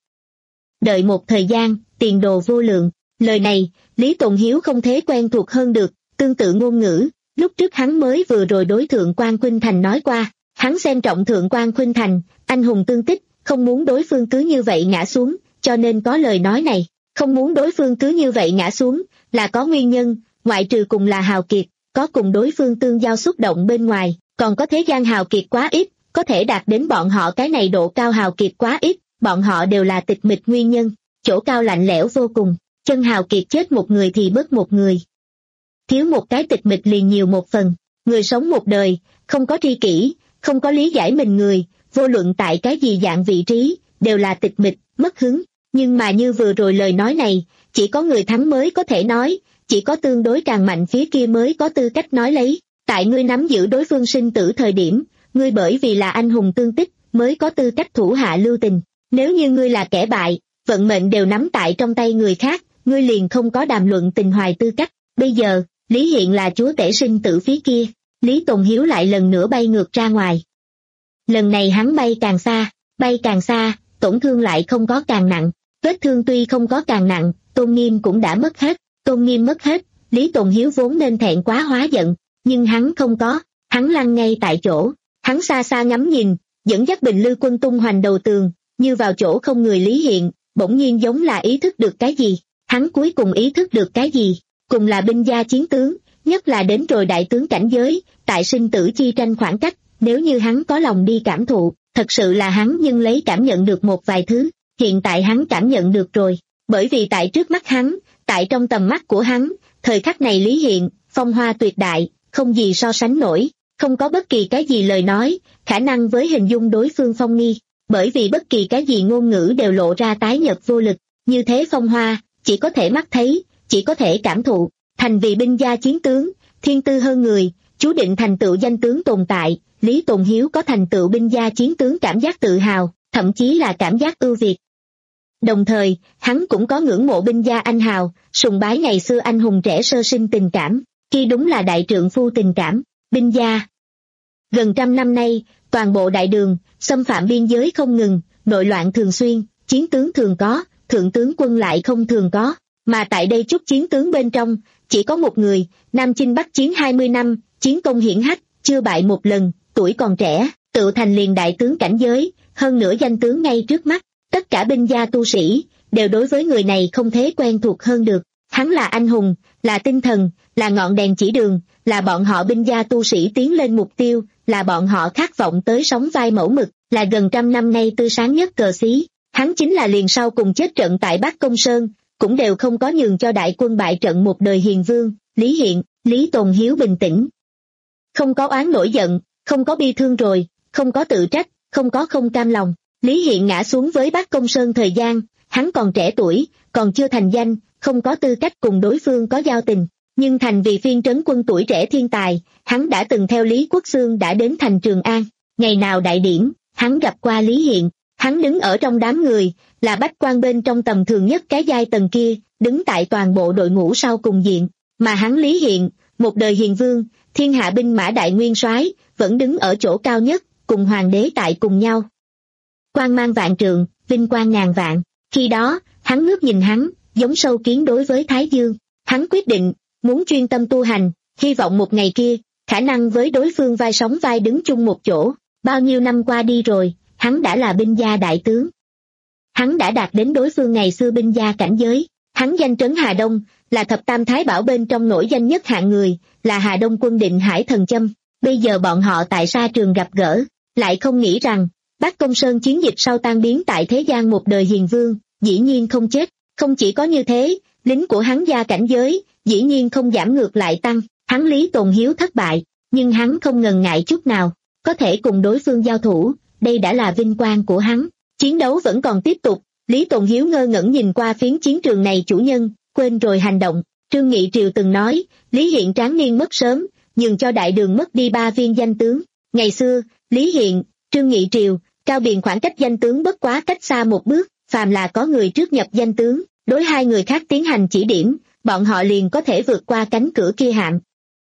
Đợi một thời gian, tiền đồ vô lượng. Lời này, Lý Tồn Hiếu không thể quen thuộc hơn được, tương tự ngôn ngữ, lúc trước hắn mới vừa rồi đối Thượng quan Khuynh Thành nói qua, hắn xem trọng Thượng quan Khuynh Thành, anh hùng tương tích, không muốn đối phương cứ như vậy ngã xuống, cho nên có lời nói này, không muốn đối phương cứ như vậy ngã xuống, là có nguyên nhân, ngoại trừ cùng là hào kiệt, có cùng đối phương tương giao xúc động bên ngoài, còn có thế gian hào kiệt quá ít, có thể đạt đến bọn họ cái này độ cao hào kiệt quá ít, bọn họ đều là tịch mịch nguyên nhân, chỗ cao lạnh lẽo vô cùng, chân hào kiệt chết một người thì bớt một người. Thiếu một cái tịch mịch liền nhiều một phần, người sống một đời, không có tri kỷ, không có lý giải mình người, vô luận tại cái gì dạng vị trí, đều là tịch mịch, mất hứng, nhưng mà như vừa rồi lời nói này, chỉ có người thắng mới có thể nói, chỉ có tương đối càng mạnh phía kia mới có tư cách nói lấy, tại ngươi nắm giữ đối phương sinh tử thời điểm, ngươi bởi vì là anh hùng tương tích, mới có tư cách thủ hạ lưu tình, nếu như ngươi là kẻ bại, vận mệnh đều nắm tại trong tay người khác, ngươi liền không có đàm luận tình hoài tư cách, bây giờ, Lý Hiện là chúa tể sinh tử phía kia, Lý Tồn Hiếu lại lần nữa bay ngược ra ngoài. Lần này hắn bay càng xa, bay càng xa, tổn thương lại không có càng nặng, vết thương tuy không có càng nặng, tôn nghiêm cũng đã mất hết, tôn nghiêm mất hết, Lý Tồn Hiếu vốn nên thẹn quá hóa giận, nhưng hắn không có, hắn lăn ngay tại chỗ, hắn xa xa ngắm nhìn, dẫn dắt Bình Lư quân tung hoành đầu tường, như vào chỗ không người Lý Hiện, bỗng nhiên giống là ý thức được cái gì, hắn cuối cùng ý thức được cái gì, cùng là binh gia chiến tướng, nhất là đến rồi đại tướng cảnh giới, tại sinh tử chi tranh khoảng cách, nếu như hắn có lòng đi cảm thụ, thật sự là hắn nhưng lấy cảm nhận được một vài thứ, hiện tại hắn cảm nhận được rồi, bởi vì tại trước mắt hắn, tại trong tầm mắt của hắn, thời khắc này Lý Hiện, phong hoa tuyệt đại, không gì so sánh nổi, không có bất kỳ cái gì lời nói, khả năng với hình dung đối phương phong nghi, bởi vì bất kỳ cái gì ngôn ngữ đều lộ ra tái nhợt vô lực, như thế phong hoa, chỉ có thể mắt thấy, chỉ có thể cảm thụ, thành vì binh gia chiến tướng, thiên tư hơn người, chú định thành tựu danh tướng tồn tại, Lý Tồn Hiếu có thành tựu binh gia chiến tướng cảm giác tự hào, thậm chí là cảm giác ưu việt. Đồng thời, hắn cũng có ngưỡng mộ binh gia anh hào, sùng bái ngày xưa anh hùng trẻ sơ sinh tình cảm, khi đúng là đại trượng phu tình cảm, binh gia. Gần trăm năm nay, toàn bộ đại đường, xâm phạm biên giới không ngừng, nội loạn thường xuyên, chiến tướng thường có, thượng tướng quân lại không thường có, mà tại đây chút chiến tướng bên trong, chỉ có một người, Nam Chinh Bắc chiến hai mươi năm, chiến công hiển hách, chưa bại một lần, tuổi còn trẻ, tự thành liền đại tướng cảnh giới, hơn nữa danh tướng ngay trước mắt, tất cả binh gia tu sĩ, đều đối với người này không thể quen thuộc hơn được, hắn là anh hùng, là tinh thần, là ngọn đèn chỉ đường, là bọn họ binh gia tu sĩ tiến lên mục tiêu, là bọn họ khát vọng tới sóng vai mẫu mực, là gần trăm năm nay tươi sáng nhất cờ xí, hắn chính là liền sau cùng chết trận tại Bắc Công Sơn, cũng đều không có nhường cho đại quân bại trận một đời hiền vương, Lý Hiện, Lý Tồn Hiếu bình tĩnh. Không có oán nổi giận, không có bi thương rồi, không có tự trách, không có không cam lòng. Lý Hiện ngã xuống với Bắc Công Sơn thời gian, hắn còn trẻ tuổi, còn chưa thành danh, không có tư cách cùng đối phương có giao tình. Nhưng thành vì phiên trấn quân tuổi trẻ thiên tài, hắn đã từng theo Lý Quốc Xương đã đến thành Trường An. Ngày nào đại điển, hắn gặp qua Lý Hiện, hắn đứng ở trong đám người, là bách quan bên trong tầm thường nhất cái giai tầng kia, đứng tại toàn bộ đội ngũ sau cùng diện. Mà hắn Lý Hiện, một đời hiền vương, thiên hạ binh mã đại nguyên soái, vẫn đứng ở chỗ cao nhất, cùng hoàng đế tại cùng nhau. Quang mang vạn trượng, vinh quang ngàn vạn, khi đó, hắn ngước nhìn hắn, giống sâu kiến đối với Thái Dương, hắn quyết định, muốn chuyên tâm tu hành, hy vọng một ngày kia, khả năng với đối phương vai sóng vai đứng chung một chỗ, bao nhiêu năm qua đi rồi, hắn đã là binh gia đại tướng. Hắn đã đạt đến đối phương ngày xưa binh gia cảnh giới, hắn danh trấn Hà Đông, là thập tam thái bảo bên trong nổi danh nhất hạng người, là Hà Đông quân Định Hải Thần Châm, bây giờ bọn họ tại sa trường gặp gỡ, lại không nghĩ rằng, Bắc Công Sơn chiến dịch sau tan biến tại thế gian một đời hiền vương, dĩ nhiên không chết, Không chỉ có như thế, lính của hắn gia cảnh giới, dĩ nhiên không giảm ngược lại tăng, hắn Lý Tồn Hiếu thất bại, nhưng hắn không ngần ngại chút nào, có thể cùng đối phương giao thủ, đây đã là vinh quang của hắn. Chiến đấu vẫn còn tiếp tục, Lý Tồn Hiếu ngơ ngẩn nhìn qua phiến chiến trường này chủ nhân, quên rồi hành động. Trương Nghị Triều từng nói, Lý Hiện tráng niên mất sớm, nhường cho đại đường mất đi ba viên danh tướng. Ngày xưa, Lý Hiện, Trương Nghị Triều, Cao Biền khoảng cách danh tướng bất quá cách xa một bước, phàm là có người trước nhập danh tướng, đối hai người khác tiến hành chỉ điểm, bọn họ liền có thể vượt qua cánh cửa kia hạm.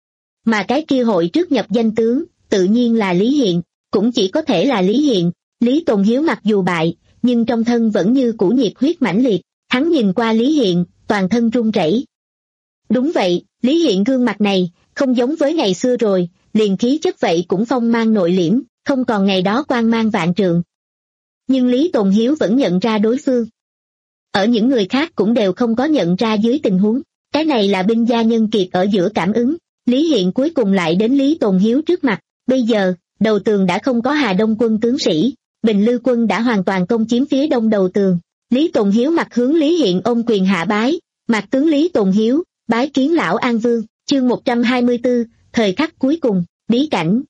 Mà cái kia hội trước nhập danh tướng, tự nhiên là Lý Hiện, cũng chỉ có thể là Lý Hiện. Lý Tồn Hiếu mặc dù bại, nhưng trong thân vẫn như cũ nhiệt huyết mãnh liệt, hắn nhìn qua Lý Hiện, toàn thân run rẩy. Đúng vậy, Lý Hiện gương mặt này, không giống với ngày xưa rồi, liền khí chất vậy cũng phong mang nội liễm, không còn ngày đó quang mang vạn trượng. Nhưng Lý Tồn Hiếu vẫn nhận ra đối phương. Ở những người khác cũng đều không có nhận ra dưới tình huống, cái này là binh gia nhân kiệt ở giữa cảm ứng. Lý Hiện cuối cùng lại đến Lý Tồn Hiếu trước mặt, bây giờ, đầu tường đã không có Hà Đông quân tướng sĩ, Bình Lư quân đã hoàn toàn công chiếm phía đông đầu tường. Lý Tồn Hiếu mặt hướng Lý Hiện ôm quyền hạ bái, mặt tướng Lý Tồn Hiếu, bái kiến lão An Vương, chương một trăm hai mươi tư, thời khắc cuối cùng, bí cảnh.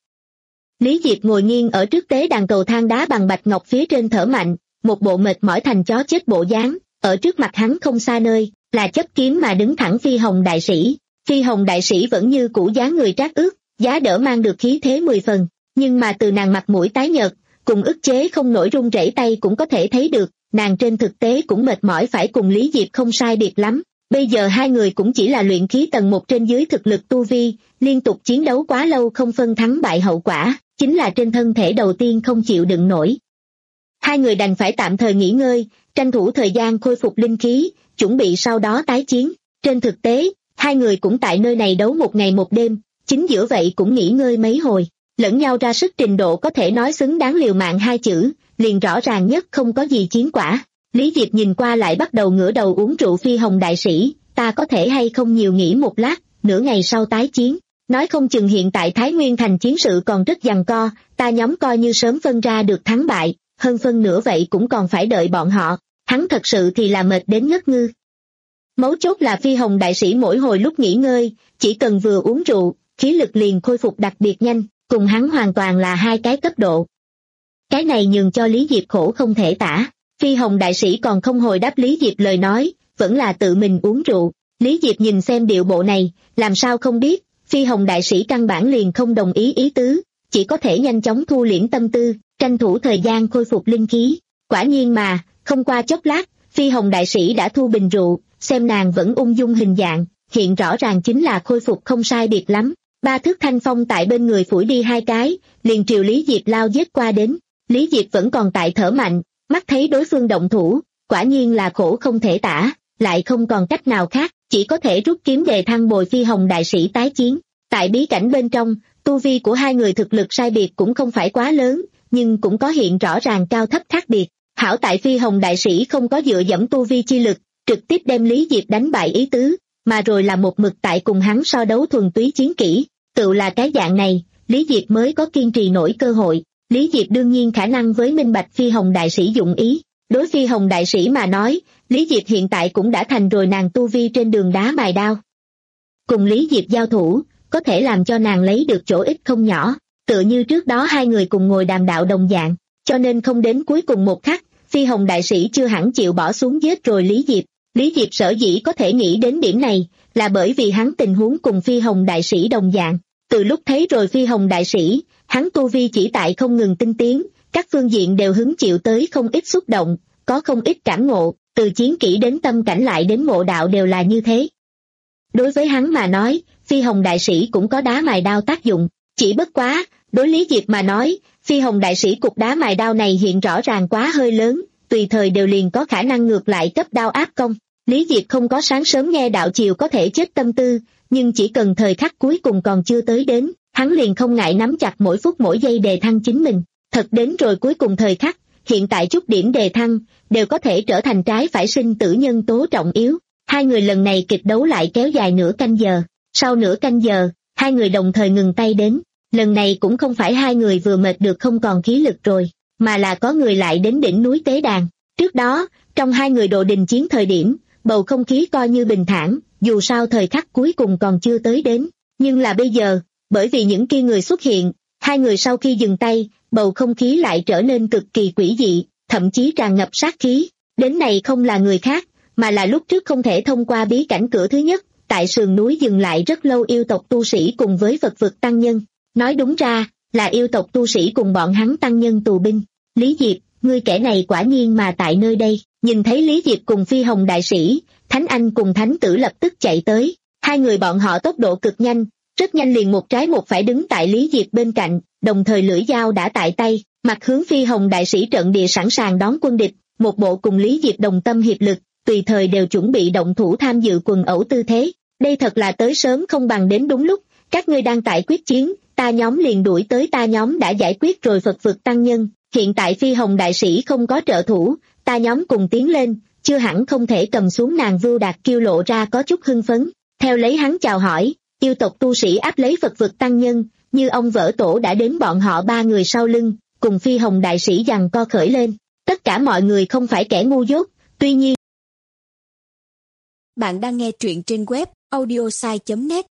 Lý Diệp ngồi nghiêng ở trước tế đàn cầu thang đá bằng bạch ngọc phía trên thở mạnh, một bộ mệt mỏi thành chó chết bộ dáng, ở trước mặt hắn không xa nơi, là chấp kiếm mà đứng thẳng Phi Hồng đại sĩ. Phi Hồng đại sĩ vẫn như cũ dáng người trác ước, giá đỡ mang được khí thế mười phần, nhưng mà từ nàng mặt mũi tái nhợt, cùng ức chế không nổi run rẩy tay cũng có thể thấy được, nàng trên thực tế cũng mệt mỏi phải cùng Lý Diệp không sai biệt lắm. Bây giờ hai người cũng chỉ là luyện khí tầng một trên dưới thực lực tu vi, liên tục chiến đấu quá lâu không phân thắng bại hậu quả, chính là trên thân thể đầu tiên không chịu đựng nổi. Hai người đành phải tạm thời nghỉ ngơi, tranh thủ thời gian khôi phục linh khí, chuẩn bị sau đó tái chiến. Trên thực tế, hai người cũng tại nơi này đấu một ngày một đêm, chính giữa vậy cũng nghỉ ngơi mấy hồi, lẫn nhau ra sức trình độ có thể nói xứng đáng liều mạng hai chữ, liền rõ ràng nhất không có gì chiến quả. Lý Diệp nhìn qua lại bắt đầu ngửa đầu uống rượu. Phi Hồng đại sĩ, ta có thể hay không nhiều nghỉ một lát, nửa ngày sau tái chiến, nói không chừng hiện tại Thái Nguyên thành chiến sự còn rất giằng co, ta nhóm coi như sớm phân ra được thắng bại, hơn phân nửa vậy cũng còn phải đợi bọn họ, hắn thật sự thì là mệt đến ngất ngư. Mấu chốt là Phi Hồng đại sĩ mỗi hồi lúc nghỉ ngơi, chỉ cần vừa uống rượu, khí lực liền khôi phục đặc biệt nhanh, cùng hắn hoàn toàn là hai cái cấp độ. Cái này nhường cho Lý Diệp khổ không thể tả. Phi Hồng đại sĩ còn không hồi đáp Lý Diệp lời nói, vẫn là tự mình uống rượu. Lý Diệp nhìn xem điệu bộ này, làm sao không biết, Phi Hồng đại sĩ căn bản liền không đồng ý ý tứ, chỉ có thể nhanh chóng thu liễm tâm tư, tranh thủ thời gian khôi phục linh khí. Quả nhiên mà, không qua chốc lát, Phi Hồng đại sĩ đã thu bình rượu, xem nàng vẫn ung dung hình dạng, hiện rõ ràng chính là khôi phục không sai biệt lắm. Ba thước thanh phong tại bên người phủi đi hai cái, liền triều Lý Diệp lao giết qua đến. Lý Diệp vẫn còn tại thở mạnh, mắt thấy đối phương động thủ, quả nhiên là khổ không thể tả, lại không còn cách nào khác, chỉ có thể rút kiếm đề thăng bồi Phi Hồng đại sĩ tái chiến. Tại bí cảnh bên trong, tu vi của hai người thực lực sai biệt cũng không phải quá lớn, nhưng cũng có hiện rõ ràng cao thấp khác biệt. Hảo tại Phi Hồng đại sĩ không có dựa dẫm tu vi chi lực, trực tiếp đem Lý Diệp đánh bại ý tứ, mà rồi là một mực tại cùng hắn so đấu thuần túy chiến kỹ, tự là cái dạng này, Lý Diệp mới có kiên trì nổi cơ hội. Lý Diệp đương nhiên khả năng với minh bạch Phi Hồng đại sĩ dụng ý, đối Phi Hồng đại sĩ mà nói, Lý Diệp hiện tại cũng đã thành rồi nàng tu vi trên đường đá mài đao. Cùng Lý Diệp giao thủ, có thể làm cho nàng lấy được chỗ ích không nhỏ, tựa như trước đó hai người cùng ngồi đàm đạo đồng dạng, cho nên không đến cuối cùng một khắc, Phi Hồng đại sĩ chưa hẳn chịu bỏ xuống giết rồi Lý Diệp. Lý Diệp sở dĩ có thể nghĩ đến điểm này, là bởi vì hắn tình huống cùng Phi Hồng đại sĩ đồng dạng. Từ lúc thấy rồi Phi Hồng đại sĩ, hắn tu vi chỉ tại không ngừng tinh tiến, các phương diện đều hứng chịu tới không ít xúc động, có không ít cảm ngộ, từ chiến kỹ đến tâm cảnh lại đến ngộ đạo đều là như thế. Đối với hắn mà nói, Phi Hồng đại sĩ cũng có đá mài đao tác dụng, chỉ bất quá, đối Lý Diệp mà nói, Phi Hồng đại sĩ cục đá mài đao này hiện rõ ràng quá hơi lớn, tùy thời đều liền có khả năng ngược lại cấp đao áp công. Lý Diệp không có sáng sớm nghe đạo chiều có thể chết tâm tư, nhưng chỉ cần thời khắc cuối cùng còn chưa tới đến, hắn liền không ngại nắm chặt mỗi phút mỗi giây đề thăng chính mình. Thật đến rồi cuối cùng thời khắc, hiện tại chút điểm đề thăng, đều có thể trở thành trái phải sinh tử nhân tố trọng yếu. Hai người lần này kịch đấu lại kéo dài nửa canh giờ, sau nửa canh giờ, hai người đồng thời ngừng tay đến. Lần này cũng không phải hai người vừa mệt được không còn khí lực rồi, mà là có người lại đến đỉnh núi tế đàn. Trước đó, trong hai người độ đình chiến thời điểm, bầu không khí coi như bình thản, dù sao thời khắc cuối cùng còn chưa tới đến. Nhưng là bây giờ, bởi vì những kia người xuất hiện, hai người sau khi dừng tay, bầu không khí lại trở nên cực kỳ quỷ dị, thậm chí tràn ngập sát khí. Đến này không là người khác, mà là lúc trước không thể thông qua bí cảnh cửa thứ nhất, tại sườn núi dừng lại rất lâu yêu tộc tu sĩ cùng với Phật vực tăng nhân. Nói đúng ra, là yêu tộc tu sĩ cùng bọn hắn tăng nhân tù binh. Lý Diệp, ngươi kẻ này quả nhiên mà tại nơi đây. Nhìn thấy Lý Diệp cùng Phi Hồng đại sĩ, Thánh Anh cùng Thánh Tử lập tức chạy tới. Hai người bọn họ tốc độ cực nhanh, rất nhanh liền một trái một phải đứng tại Lý Diệp bên cạnh, đồng thời lưỡi dao đã tại tay, mặt hướng Phi Hồng đại sĩ trận địa sẵn sàng đón quân địch, một bộ cùng Lý Diệp đồng tâm hiệp lực, tùy thời đều chuẩn bị động thủ tham dự quần ẩu tư thế. Đây thật là tới sớm không bằng đến đúng lúc, các ngươi đang tại quyết chiến, ta nhóm liền đuổi tới, ta nhóm đã giải quyết rồi Phật vực tăng nhân, hiện tại Phi Hồng đại sĩ không có trợ thủ, ta nhóm cùng tiến lên, chưa hẳn không thể cầm xuống nàng. Vưu Đạt Kiêu lộ ra có chút hưng phấn, theo lấy hắn chào hỏi, yêu tộc tu sĩ áp lấy Phật vực tăng nhân, như ông vỡ tổ đã đến bọn họ ba người sau lưng, cùng Phi Hồng đại sĩ giằng co khởi lên. Tất cả mọi người không phải kẻ ngu dốt, tuy nhiên. Bạn đang nghe truyện trên web audiosai chấm net.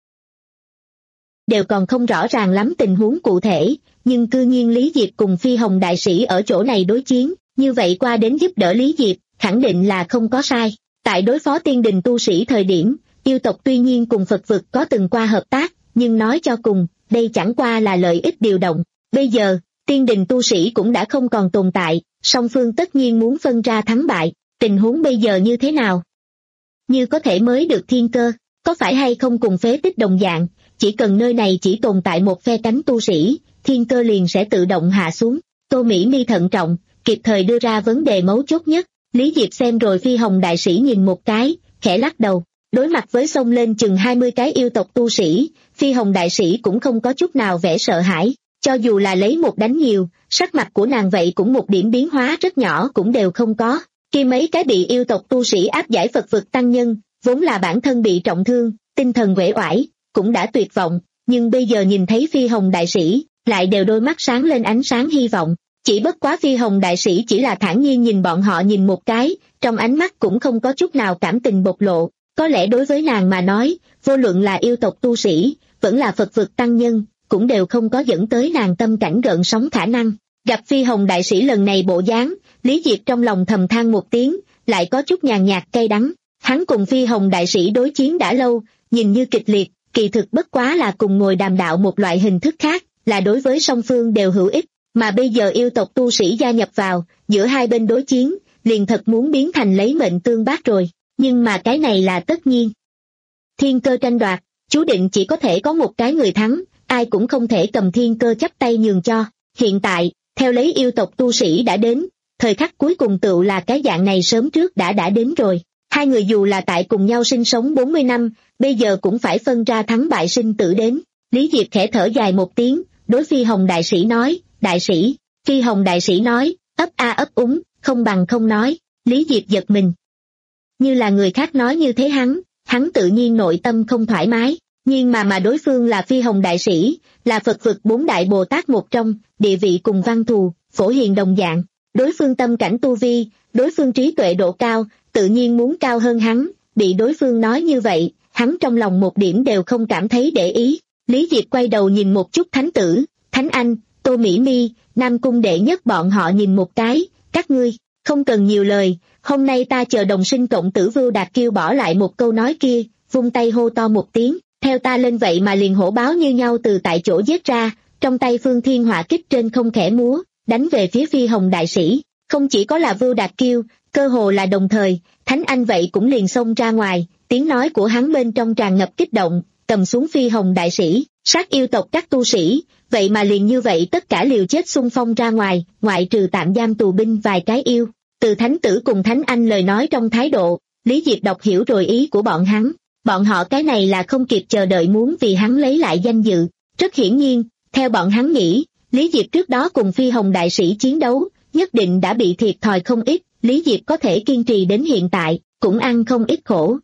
Đều còn không rõ ràng lắm tình huống cụ thể, nhưng cư nhiên Lý Diệp cùng Phi Hồng đại sĩ ở chỗ này đối chiến, như vậy qua đến giúp đỡ Lý Diệp, khẳng định là không có sai. Tại đối phó tiên đình tu sĩ thời điểm, yêu tộc tuy nhiên cùng Phật vực có từng qua hợp tác, nhưng nói cho cùng, đây chẳng qua là lợi ích điều động. Bây giờ, tiên đình tu sĩ cũng đã không còn tồn tại, song phương tất nhiên muốn phân ra thắng bại, tình huống bây giờ như thế nào? Như có thể mới được thiên cơ, có phải hay không cùng phế tích đồng dạng, chỉ cần nơi này chỉ tồn tại một phe cánh tu sĩ, thiên cơ liền sẽ tự động hạ xuống. Tô Mỹ Mi thận trọng, kịp thời đưa ra vấn đề mấu chốt nhất. Lý Diệp xem rồi Phi Hồng đại sĩ nhìn một cái, khẽ lắc đầu. Đối mặt với xông lên chừng hai mươi cái yêu tộc tu sĩ, Phi Hồng đại sĩ cũng không có chút nào vẻ sợ hãi, cho dù là lấy một đánh nhiều, sắc mặt của nàng vậy cũng một điểm biến hóa rất nhỏ cũng đều không có. Khi mấy cái bị yêu tộc tu sĩ áp giải Phật vực tăng nhân, vốn là bản thân bị trọng thương, tinh thần uể oải, cũng đã tuyệt vọng, nhưng bây giờ nhìn thấy Phi Hồng đại sĩ, lại đều đôi mắt sáng lên ánh sáng hy vọng. Chỉ bất quá Phi Hồng đại sĩ chỉ là thản nhiên nhìn bọn họ nhìn một cái, trong ánh mắt cũng không có chút nào cảm tình bộc lộ. Có lẽ đối với nàng mà nói, vô luận là yêu tộc tu sĩ, vẫn là Phật vực tăng nhân, cũng đều không có dẫn tới nàng tâm cảnh gợn sóng khả năng. Gặp Phi Hồng đại sĩ lần này bộ dáng, Lý Diệp trong lòng thầm than một tiếng, lại có chút nhàn nhạt cay đắng. Hắn cùng Phi Hồng đại sĩ đối chiến đã lâu, nhìn như kịch liệt, kỳ thực bất quá là cùng ngồi đàm đạo một loại hình thức khác, là đối với song phương đều hữu ích, mà bây giờ yêu tộc tu sĩ gia nhập vào, giữa hai bên đối chiến, liền thật muốn biến thành lấy mệnh tương bác rồi, nhưng mà cái này là tất nhiên. Thiên cơ tranh đoạt, chú định chỉ có thể có một cái người thắng, ai cũng không thể cầm thiên cơ chắp tay nhường cho. Hiện tại, theo lấy yêu tộc tu sĩ đã đến, thời khắc cuối cùng tựu là cái dạng này sớm trước đã đã đến rồi. Hai người dù là tại cùng nhau sinh sống bốn mươi năm, bây giờ cũng phải phân ra thắng bại sinh tử đến. Lý Diệp khẽ thở dài một tiếng, đối Phi Hồng đại sĩ nói, đại sĩ. Phi Hồng đại sĩ nói, ấp a ấp úng, không bằng không nói. Lý Diệp giật mình. Như là người khác nói như thế hắn, hắn tự nhiên nội tâm không thoải mái, nhưng mà mà đối phương là Phi Hồng đại sĩ, là Phật vực bốn đại Bồ Tát một trong, địa vị cùng Văn Thù, Phổ Hiền đồng dạng. Đối phương tâm cảnh tu vi, đối phương trí tuệ độ cao, tự nhiên muốn cao hơn hắn, bị đối phương nói như vậy, hắn trong lòng một điểm đều không cảm thấy để ý. Lý Diệp quay đầu nhìn một chút Thánh Tử, Thánh Anh, Tô Mỹ Mi, Nam Cung đệ nhất bọn họ nhìn một cái, các ngươi, không cần nhiều lời, hôm nay ta chờ đồng sinh cộng tử. Vưu Đạt Kiêu bỏ lại một câu nói kia, vung tay hô to một tiếng, theo ta lên. Vậy mà liền hổ báo như nhau từ tại chỗ giết ra, trong tay Phương Thiên Hỏa Kích trên không khẽ múa, đánh về phía Phi Hồng đại sĩ. Không chỉ có là Vưu Đạt Kiêu, cơ hồ là đồng thời, Thánh Anh vậy cũng liền xông ra ngoài, tiếng nói của hắn bên trong tràn ngập kích động, cầm xuống Phi Hồng đại sĩ, sát yêu tộc các tu sĩ, vậy mà liền như vậy tất cả liều chết xung phong ra ngoài, ngoại trừ tạm giam tù binh vài cái yêu. Từ Thánh Tử cùng Thánh Anh lời nói trong thái độ, Lý Diệp đọc hiểu rồi ý của bọn hắn, bọn họ cái này là không kịp chờ đợi muốn vì hắn lấy lại danh dự. Rất hiển nhiên, theo bọn hắn nghĩ, Lý Diệp trước đó cùng Phi Hồng đại sĩ chiến đấu, nhất định đã bị thiệt thòi không ít, Lý Diệp có thể kiên trì đến hiện tại, cũng ăn không ít khổ.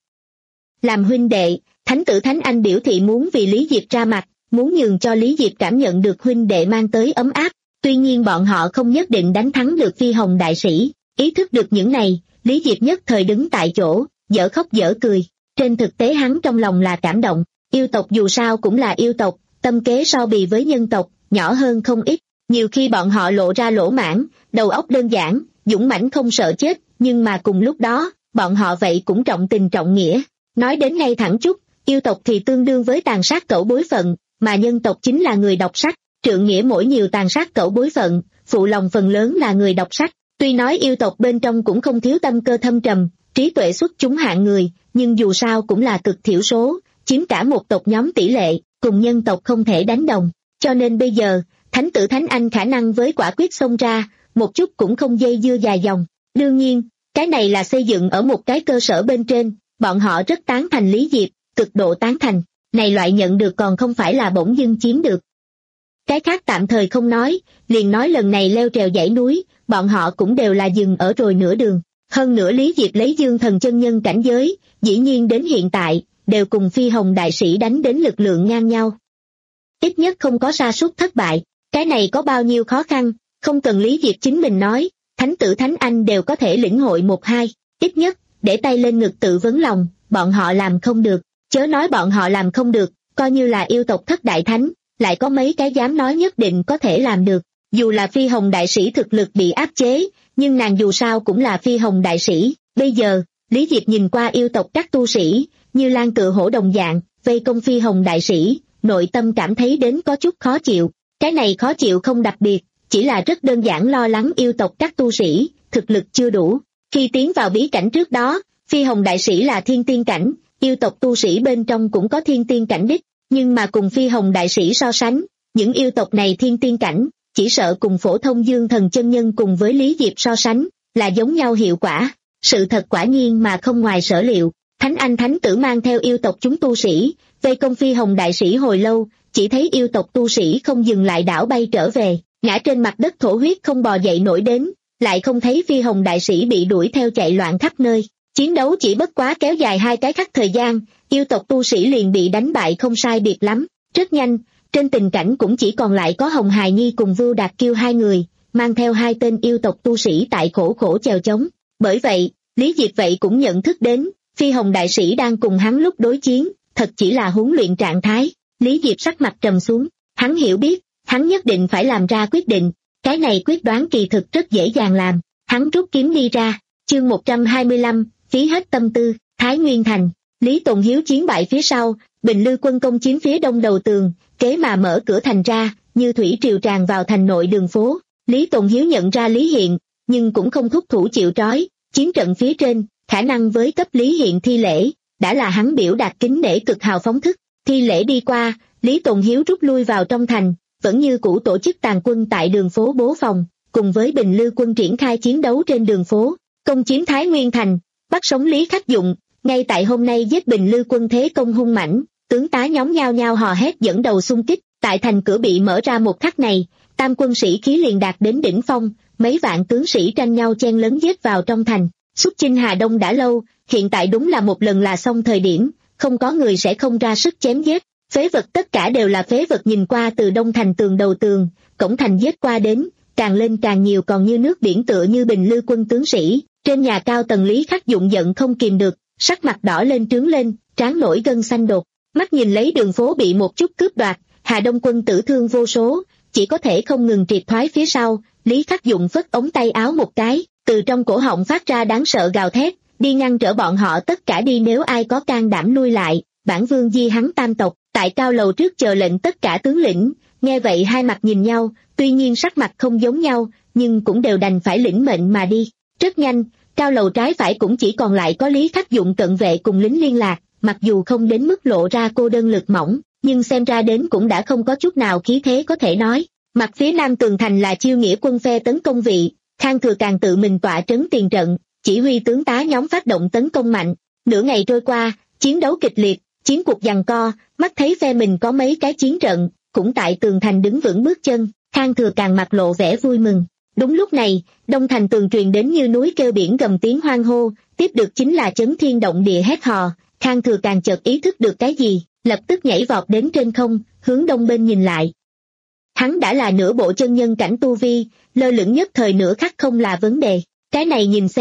Làm huynh đệ, Thánh Tử Thánh Anh biểu thị muốn vì Lý Diệp ra mặt, muốn nhường cho Lý Diệp cảm nhận được huynh đệ mang tới ấm áp, tuy nhiên bọn họ không nhất định đánh thắng được Phi Hồng đại sĩ. Ý thức được những này, Lý Diệp nhất thời đứng tại chỗ, dở khóc dở cười. Trên thực tế hắn trong lòng là cảm động, yêu tộc dù sao cũng là yêu tộc, tâm kế so bì với nhân tộc, nhỏ hơn không ít. Nhiều khi bọn họ lộ ra lỗ mãng, đầu óc đơn giản, dũng mãnh không sợ chết, nhưng mà cùng lúc đó, bọn họ vậy cũng trọng tình trọng nghĩa. Nói đến ngay thẳng chút, yêu tộc thì tương đương với tàn sát cẩu bối phận, mà nhân tộc chính là người đọc sách, trượng nghĩa mỗi nhiều tàn sát cẩu bối phận, phụ lòng phần lớn là người đọc sách. Tuy nói yêu tộc bên trong cũng không thiếu tâm cơ thâm trầm, trí tuệ xuất chúng hạng người, nhưng dù sao cũng là cực thiểu số, chiếm cả một tộc nhóm tỷ lệ, cùng nhân tộc không thể đánh đồng. Cho nên bây giờ, Thánh tử Thánh Anh khả năng với quả quyết xông ra, một chút cũng không dây dưa dài dòng. Đương nhiên, cái này là xây dựng ở một cái cơ sở bên trên, bọn họ rất tán thành Lý Diệp, cực độ tán thành, này loại nhận được còn không phải là bỗng dưng chiếm được. Cái khác tạm thời không nói, liền nói lần này leo trèo dãy núi, bọn họ cũng đều là dừng ở rồi nửa đường. Hơn nữa Lý Diệp lấy dương thần chân nhân cảnh giới, dĩ nhiên đến hiện tại, đều cùng Phi Hồng đại sĩ đánh đến lực lượng ngang nhau. Ít nhất không có sa sút thất bại, cái này có bao nhiêu khó khăn, không cần Lý Diệp chính mình nói, Thánh tử Thánh Anh đều có thể lĩnh hội một hai, ít nhất, để tay lên ngực tự vấn lòng, bọn họ làm không được, chớ nói bọn họ làm không được, coi như là yêu tộc thất đại thánh, lại có mấy cái dám nói nhất định có thể làm được. Dù là Phi Hồng đại sĩ thực lực bị áp chế, nhưng nàng dù sao cũng là Phi Hồng đại sĩ. Bây giờ, Lý Diệp nhìn qua yêu tộc các tu sĩ, như lan tự hổ đồng dạng, vây công Phi Hồng đại sĩ, nội tâm cảm thấy đến có chút khó chịu. Cái này khó chịu không đặc biệt, chỉ là rất đơn giản lo lắng yêu tộc các tu sĩ, thực lực chưa đủ. Khi tiến vào bí cảnh trước đó, Phi Hồng đại sĩ là thiên tiên cảnh, yêu tộc tu sĩ bên trong cũng có thiên tiên cảnh đích, nhưng mà cùng Phi Hồng đại sĩ so sánh, những yêu tộc này thiên tiên cảnh, chỉ sợ cùng phổ thông dương thần chân nhân cùng với Lý Diệp so sánh, là giống nhau hiệu quả. Sự thật quả nhiên mà không ngoài sở liệu, Thánh Anh Thánh tử mang theo yêu tộc chúng tu sĩ, vây công Phi Hồng đại sĩ hồi lâu, chỉ thấy yêu tộc tu sĩ không dừng lại đảo bay trở về, ngã trên mặt đất thổ huyết không bò dậy nổi đến, lại không thấy Phi Hồng đại sĩ bị đuổi theo chạy loạn khắp nơi. Chiến đấu chỉ bất quá kéo dài hai cái khắc thời gian, yêu tộc tu sĩ liền bị đánh bại không sai biệt lắm, rất nhanh. Trên tình cảnh cũng chỉ còn lại có Hồng Hài Nhi cùng Vưu Đạt Kiêu hai người, mang theo hai tên yêu tộc tu sĩ tại khổ khổ chèo chống. Bởi vậy, Lý Diệp vậy cũng nhận thức đến, Phi Hồng đại sĩ đang cùng hắn lúc đối chiến, thật chỉ là huấn luyện trạng thái. Lý Diệp sắc mặt trầm xuống, hắn hiểu biết, hắn nhất định phải làm ra quyết định, cái này quyết đoán kỳ thực rất dễ dàng làm. Hắn rút kiếm đi ra, chương một trăm hai mươi lăm, phí hết tâm tư, Thái Nguyên Thành. Lý Tùng Hiếu chiến bại phía sau, Bình Lư quân công chiếm phía đông đầu tường, kế mà mở cửa thành ra, như thủy triều tràn vào thành nội đường phố. Lý Tùng Hiếu nhận ra Lý Hiện, nhưng cũng không thúc thủ chịu trói, chiến trận phía trên, khả năng với cấp Lý Hiện thi lễ, đã là hắn biểu đạt kính nể cực hào phóng thức. Thi lễ đi qua, Lý Tùng Hiếu rút lui vào trong thành, vẫn như cũ tổ chức tàn quân tại đường phố bố phòng, cùng với Bình Lư quân triển khai chiến đấu trên đường phố, công chiếm Thái Nguyên Thành, bắt sống Lý Khắc Dụng. Ngay tại hôm nay giết Bình Lư quân thế công hung mãnh, tướng tá nhóm nhao nhao hò hét dẫn đầu xung kích, tại thành cửa bị mở ra một khắc này, tam quân sĩ khí liền đạt đến đỉnh phong, mấy vạn tướng sĩ tranh nhau chen lấn giết vào trong thành. Xuất chinh Hà Đông đã lâu, hiện tại đúng là một lần là xong thời điểm, không có người sẽ không ra sức chém giết. Phế vật tất cả đều là phế vật, nhìn qua từ đông thành tường đầu tường, cổng thành giết qua đến, càng lên càng nhiều, còn như nước biển tựa như Bình Lư quân tướng sĩ. Trên nhà cao tầng Lý Khắc Dụng giận không kìm được, sắc mặt đỏ lên trướng lên, trán nổi gân xanh đột, mắt nhìn lấy đường phố bị một chút cướp đoạt, Hà Đông quân tử thương vô số, chỉ có thể không ngừng triệt thoái phía sau. Lý Khắc Dụng phất ống tay áo một cái, từ trong cổ họng phát ra đáng sợ gào thét, đi ngăn trở bọn họ tất cả đi, nếu ai có can đảm lui lại, bản vương di hắn tam tộc. Tại cao lầu trước chờ lệnh tất cả tướng lĩnh, nghe vậy hai mặt nhìn nhau, tuy nhiên sắc mặt không giống nhau, nhưng cũng đều đành phải lĩnh mệnh mà đi. Rất nhanh, cao lầu trái phải cũng chỉ còn lại có Lý Khắc Dụng cận vệ cùng lính liên lạc, mặc dù không đến mức lộ ra cô đơn lực mỏng, nhưng xem ra đến cũng đã không có chút nào khí thế có thể nói. Mặt phía nam tường thành là Chiêu Nghĩa quân phe tấn công vị, Khang Thừa càng tự mình tọa trấn tiền trận, chỉ huy tướng tá nhóm phát động tấn công mạnh. Nửa ngày trôi qua, chiến đấu kịch liệt, chiến cuộc giằng co, mắt thấy phe mình có mấy cái chiến trận, cũng tại tường thành đứng vững bước chân, Khang Thừa càng mặt lộ vẻ vui mừng. Đúng lúc này, đông thành tường truyền đến như núi kêu biển gầm tiếng hoan hô, tiếp được chính là chấn thiên động địa hét hò. Khang Thừa càng chợt ý thức được cái gì, lập tức nhảy vọt đến trên không, hướng đông bên nhìn lại. Hắn đã là nửa bộ chân nhân cảnh tu vi, lơ lửng nhất thời nửa khắc không là vấn đề. Cái này nhìn xem,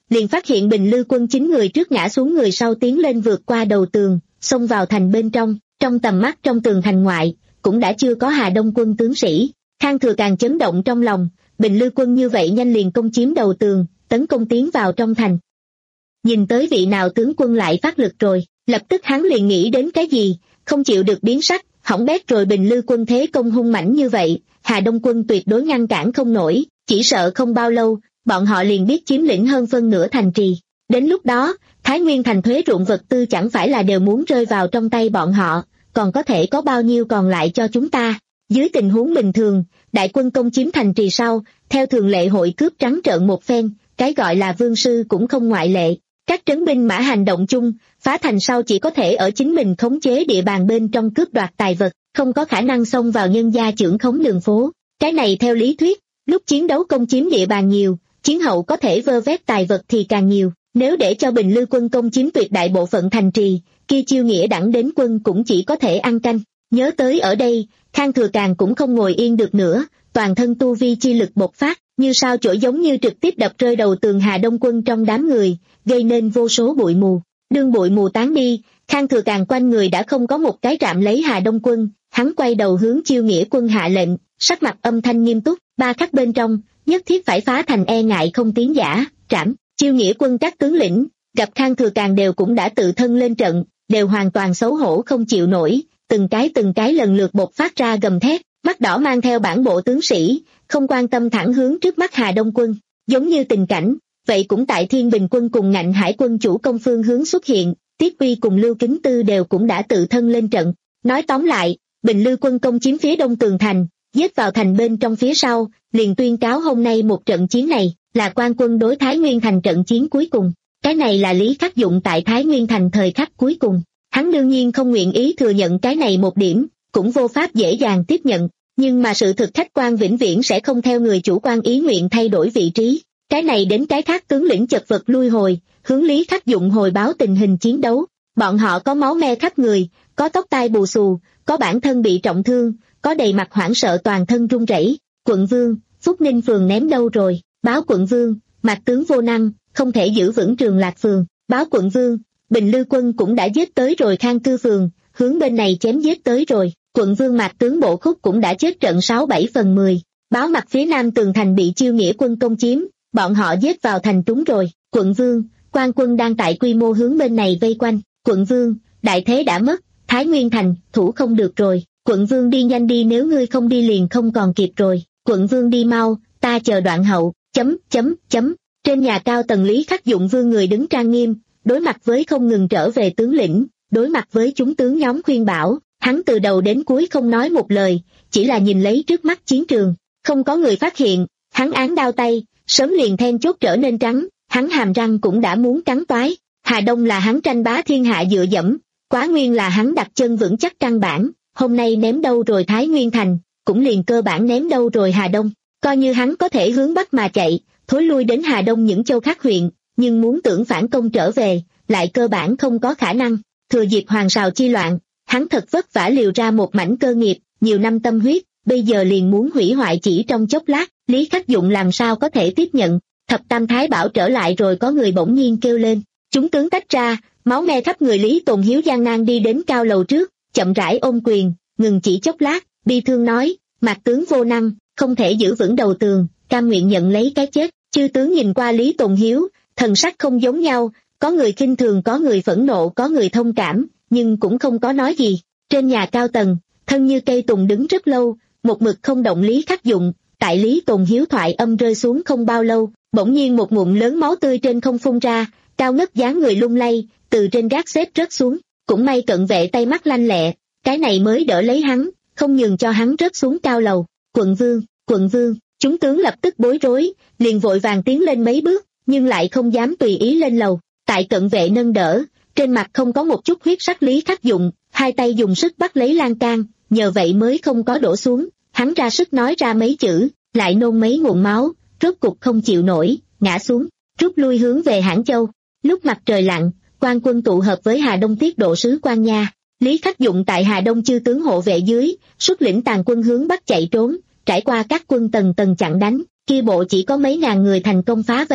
liền phát hiện Bình Lư quân chín người trước ngã xuống, người sau tiến lên vượt qua đầu tường, xông vào thành bên trong. Trong tầm mắt trong tường thành ngoại, cũng đã chưa có Hà Đông quân tướng sĩ. Khang Thừa càng chấn động trong lòng, Bình Lư quân như vậy nhanh liền công chiếm đầu tường, tấn công tiến vào trong thành. Nhìn tới vị nào tướng quân lại phát lực rồi, lập tức hắn liền nghĩ đến cái gì, không chịu được biến sắc, hỏng bét rồi. Bình Lư quân thế công hung mãnh như vậy, Hà Đông quân tuyệt đối ngăn cản không nổi, chỉ sợ không bao lâu, bọn họ liền biết chiếm lĩnh hơn phân nửa thành trì. Đến lúc đó, Thái Nguyên thành thuế ruộng vật tư chẳng phải là đều muốn rơi vào trong tay bọn họ, còn có thể có bao nhiêu còn lại cho chúng ta. Dưới tình huống bình thường, đại quân công chiếm thành trì sau, theo thường lệ hội cướp trắng trợn một phen, cái gọi là vương sư cũng không ngoại lệ. Các trấn binh mã hành động chung, phá thành sau chỉ có thể ở chính mình khống chế địa bàn bên trong cướp đoạt tài vật, không có khả năng xông vào nhân gia trưởng khống đường phố. Cái này theo lý thuyết, lúc chiến đấu công chiếm địa bàn nhiều, chiến hậu có thể vơ vét tài vật thì càng nhiều. Nếu để cho Bình Lư quân công chiếm tuyệt đại bộ phận thành trì, kia chiêu nghĩa đẳng đến quân cũng chỉ có thể ăn canh. Nhớ tới ở đây, Khang Thừa càng cũng không ngồi yên được nữa, toàn thân tu vi chi lực bộc phát, như sao chổi giống như trực tiếp đập rơi đầu tường Hà Đông quân trong đám người, gây nên vô số bụi mù. Đương bụi mù tán đi, Khang Thừa càng quanh người đã không có một cái rạm lấy Hà Đông quân, hắn quay đầu hướng Chiêu Nghĩa quân hạ lệnh, sắc mặt âm thanh nghiêm túc, ba khắc bên trong, nhất thiết phải phá thành, e ngại không tiến giả, trảm. Chiêu Nghĩa quân các tướng lĩnh, gặp Khang Thừa càng đều cũng đã tự thân lên trận, đều hoàn toàn xấu hổ không chịu nổi, từng cái từng cái lần lượt bộc phát ra gầm thét, mắt đỏ mang theo bản bộ tướng sĩ, không quan tâm thẳng hướng trước mắt Hà Đông quân. Giống như tình cảnh, vậy cũng tại Thiên Bình quân cùng Ngạnh Hải quân chủ công phương hướng xuất hiện, Tiết Uy cùng Lưu Kính Tư đều cũng đã tự thân lên trận. Nói tóm lại, Bình Lư quân công chiếm phía đông tường thành, giết vào thành bên trong phía sau, liền tuyên cáo hôm nay một trận chiến này là quan quân đối Thái Nguyên thành trận chiến cuối cùng. Cái này là Lý Khắc Dụng tại Thái Nguyên thành thời khắc cuối cùng. Hắn đương nhiên không nguyện ý thừa nhận cái này một điểm, cũng vô pháp dễ dàng tiếp nhận, nhưng mà sự thực khách quan vĩnh viễn sẽ không theo người chủ quan ý nguyện thay đổi vị trí. Cái này đến cái khác tướng lĩnh chật vật lui hồi, hướng Lý Khắc Dụng hồi báo tình hình chiến đấu. Bọn họ có máu me khắp người, có tóc tai bù xù, có bản thân bị trọng thương, có đầy mặt hoảng sợ toàn thân run rẩy. Quận vương, Phúc Ninh phường ném đâu rồi? Báo quận vương, Mạc tướng vô năng, không thể giữ vững Trường Lạc phường. Báo quận vương, Bình Lư quân cũng đã giết tới rồi Khang Cư phường, hướng bên này chém giết tới rồi. Quận vương Mạc tướng Bộ Khúc cũng đã chết trận sáu bảy phần mười. Báo mặt phía nam tường thành bị Chiêu Nghĩa quân công chiếm, bọn họ giết vào thành trúng rồi. Quận vương, quan quân đang tại quy mô hướng bên này vây quanh. Quận vương, đại thế đã mất, Thái Nguyên thành, thủ không được rồi. Quận vương đi nhanh đi, nếu ngươi không đi liền không còn kịp rồi. Quận vương đi mau, ta chờ đoạn hậu, chấm, chấm, chấm. Trên nhà cao tầng Lý Khắc Dụng vương người đứng trang nghiêm, đối mặt với không ngừng trở về tướng lĩnh, đối mặt với chúng tướng nhóm khuyên bảo, hắn từ đầu đến cuối không nói một lời, chỉ là nhìn lấy trước mắt chiến trường. Không có người phát hiện, hắn án đao tay, sớm liền then chốt trở nên trắng, hắn hàm răng cũng đã muốn cắn toái. Hà Đông là hắn tranh bá thiên hạ dựa dẫm, Quá Nguyên là hắn đặt chân vững chắc căn bản, hôm nay ném đâu rồi Thái Nguyên thành, cũng liền cơ bản ném đâu rồi Hà Đông. Coi như hắn có thể hướng bắc mà chạy, thối lui đến Hà Đông những châu khác huyện, nhưng muốn tưởng phản công trở về, lại cơ bản không có khả năng. Thừa dịp Hoàng Sào chi loạn, hắn thật vất vả liều ra một mảnh cơ nghiệp, nhiều năm tâm huyết, bây giờ liền muốn hủy hoại chỉ trong chốc lát. Lý Khắc Dụng làm sao có thể tiếp nhận? Thập Tam Thái Bảo trở lại rồi, có người bỗng nhiên kêu lên. Chúng tướng tách ra, máu me khắp người. Lý Tồn Hiếu gian nan đi đến cao lầu trước, chậm rãi ôm quyền, ngừng chỉ chốc lát, bi thương nói, Mạc tướng vô năng, không thể giữ vững đầu tường, cam nguyện nhận lấy cái chết. Chư tướng nhìn qua Lý Tồn Hiếu, thần sắc không giống nhau, có người khinh thường, có người phẫn nộ, có người thông cảm, nhưng cũng không có nói gì. Trên nhà cao tầng, thân như cây tùng đứng rất lâu, một mực không động Lý Khắc Dụng. Tại Lý Tồn Hiếu thoại âm rơi xuống không bao lâu, bỗng nhiên một ngụm lớn máu tươi trên không phun ra, cao ngất dáng người lung lay, từ trên gác xếp rớt xuống. Cũng may cận vệ tay mắt lanh lẹ, cái này mới đỡ lấy hắn, không nhường cho hắn rớt xuống cao lầu. Quận vương, quận vương, chúng tướng lập tức bối rối, liền vội vàng tiến lên mấy bước, nhưng lại không dám tùy ý lên lầu. Tại cận vệ nâng đỡ, trên mặt không có một chút huyết sắc Lý Khắc Dụng, hai tay dùng sức bắt lấy lan can, nhờ vậy mới không có đổ xuống. Hắn ra sức nói ra mấy chữ, lại nôn mấy nguồn máu, rốt cục không chịu nổi, ngã xuống, rút lui hướng về Hãn Châu. Lúc mặt trời lặn, quan quân tụ hợp với Hà Đông tiết độ sứ Quan Nha. Lý Khắc Dụng tại Hà Đông chư tướng hộ vệ dưới, xuất lĩnh tàn quân hướng bắc chạy trốn, trải qua các quân tầng tầng chặn đánh, kia bộ chỉ có mấy ngàn người thành công phá vây.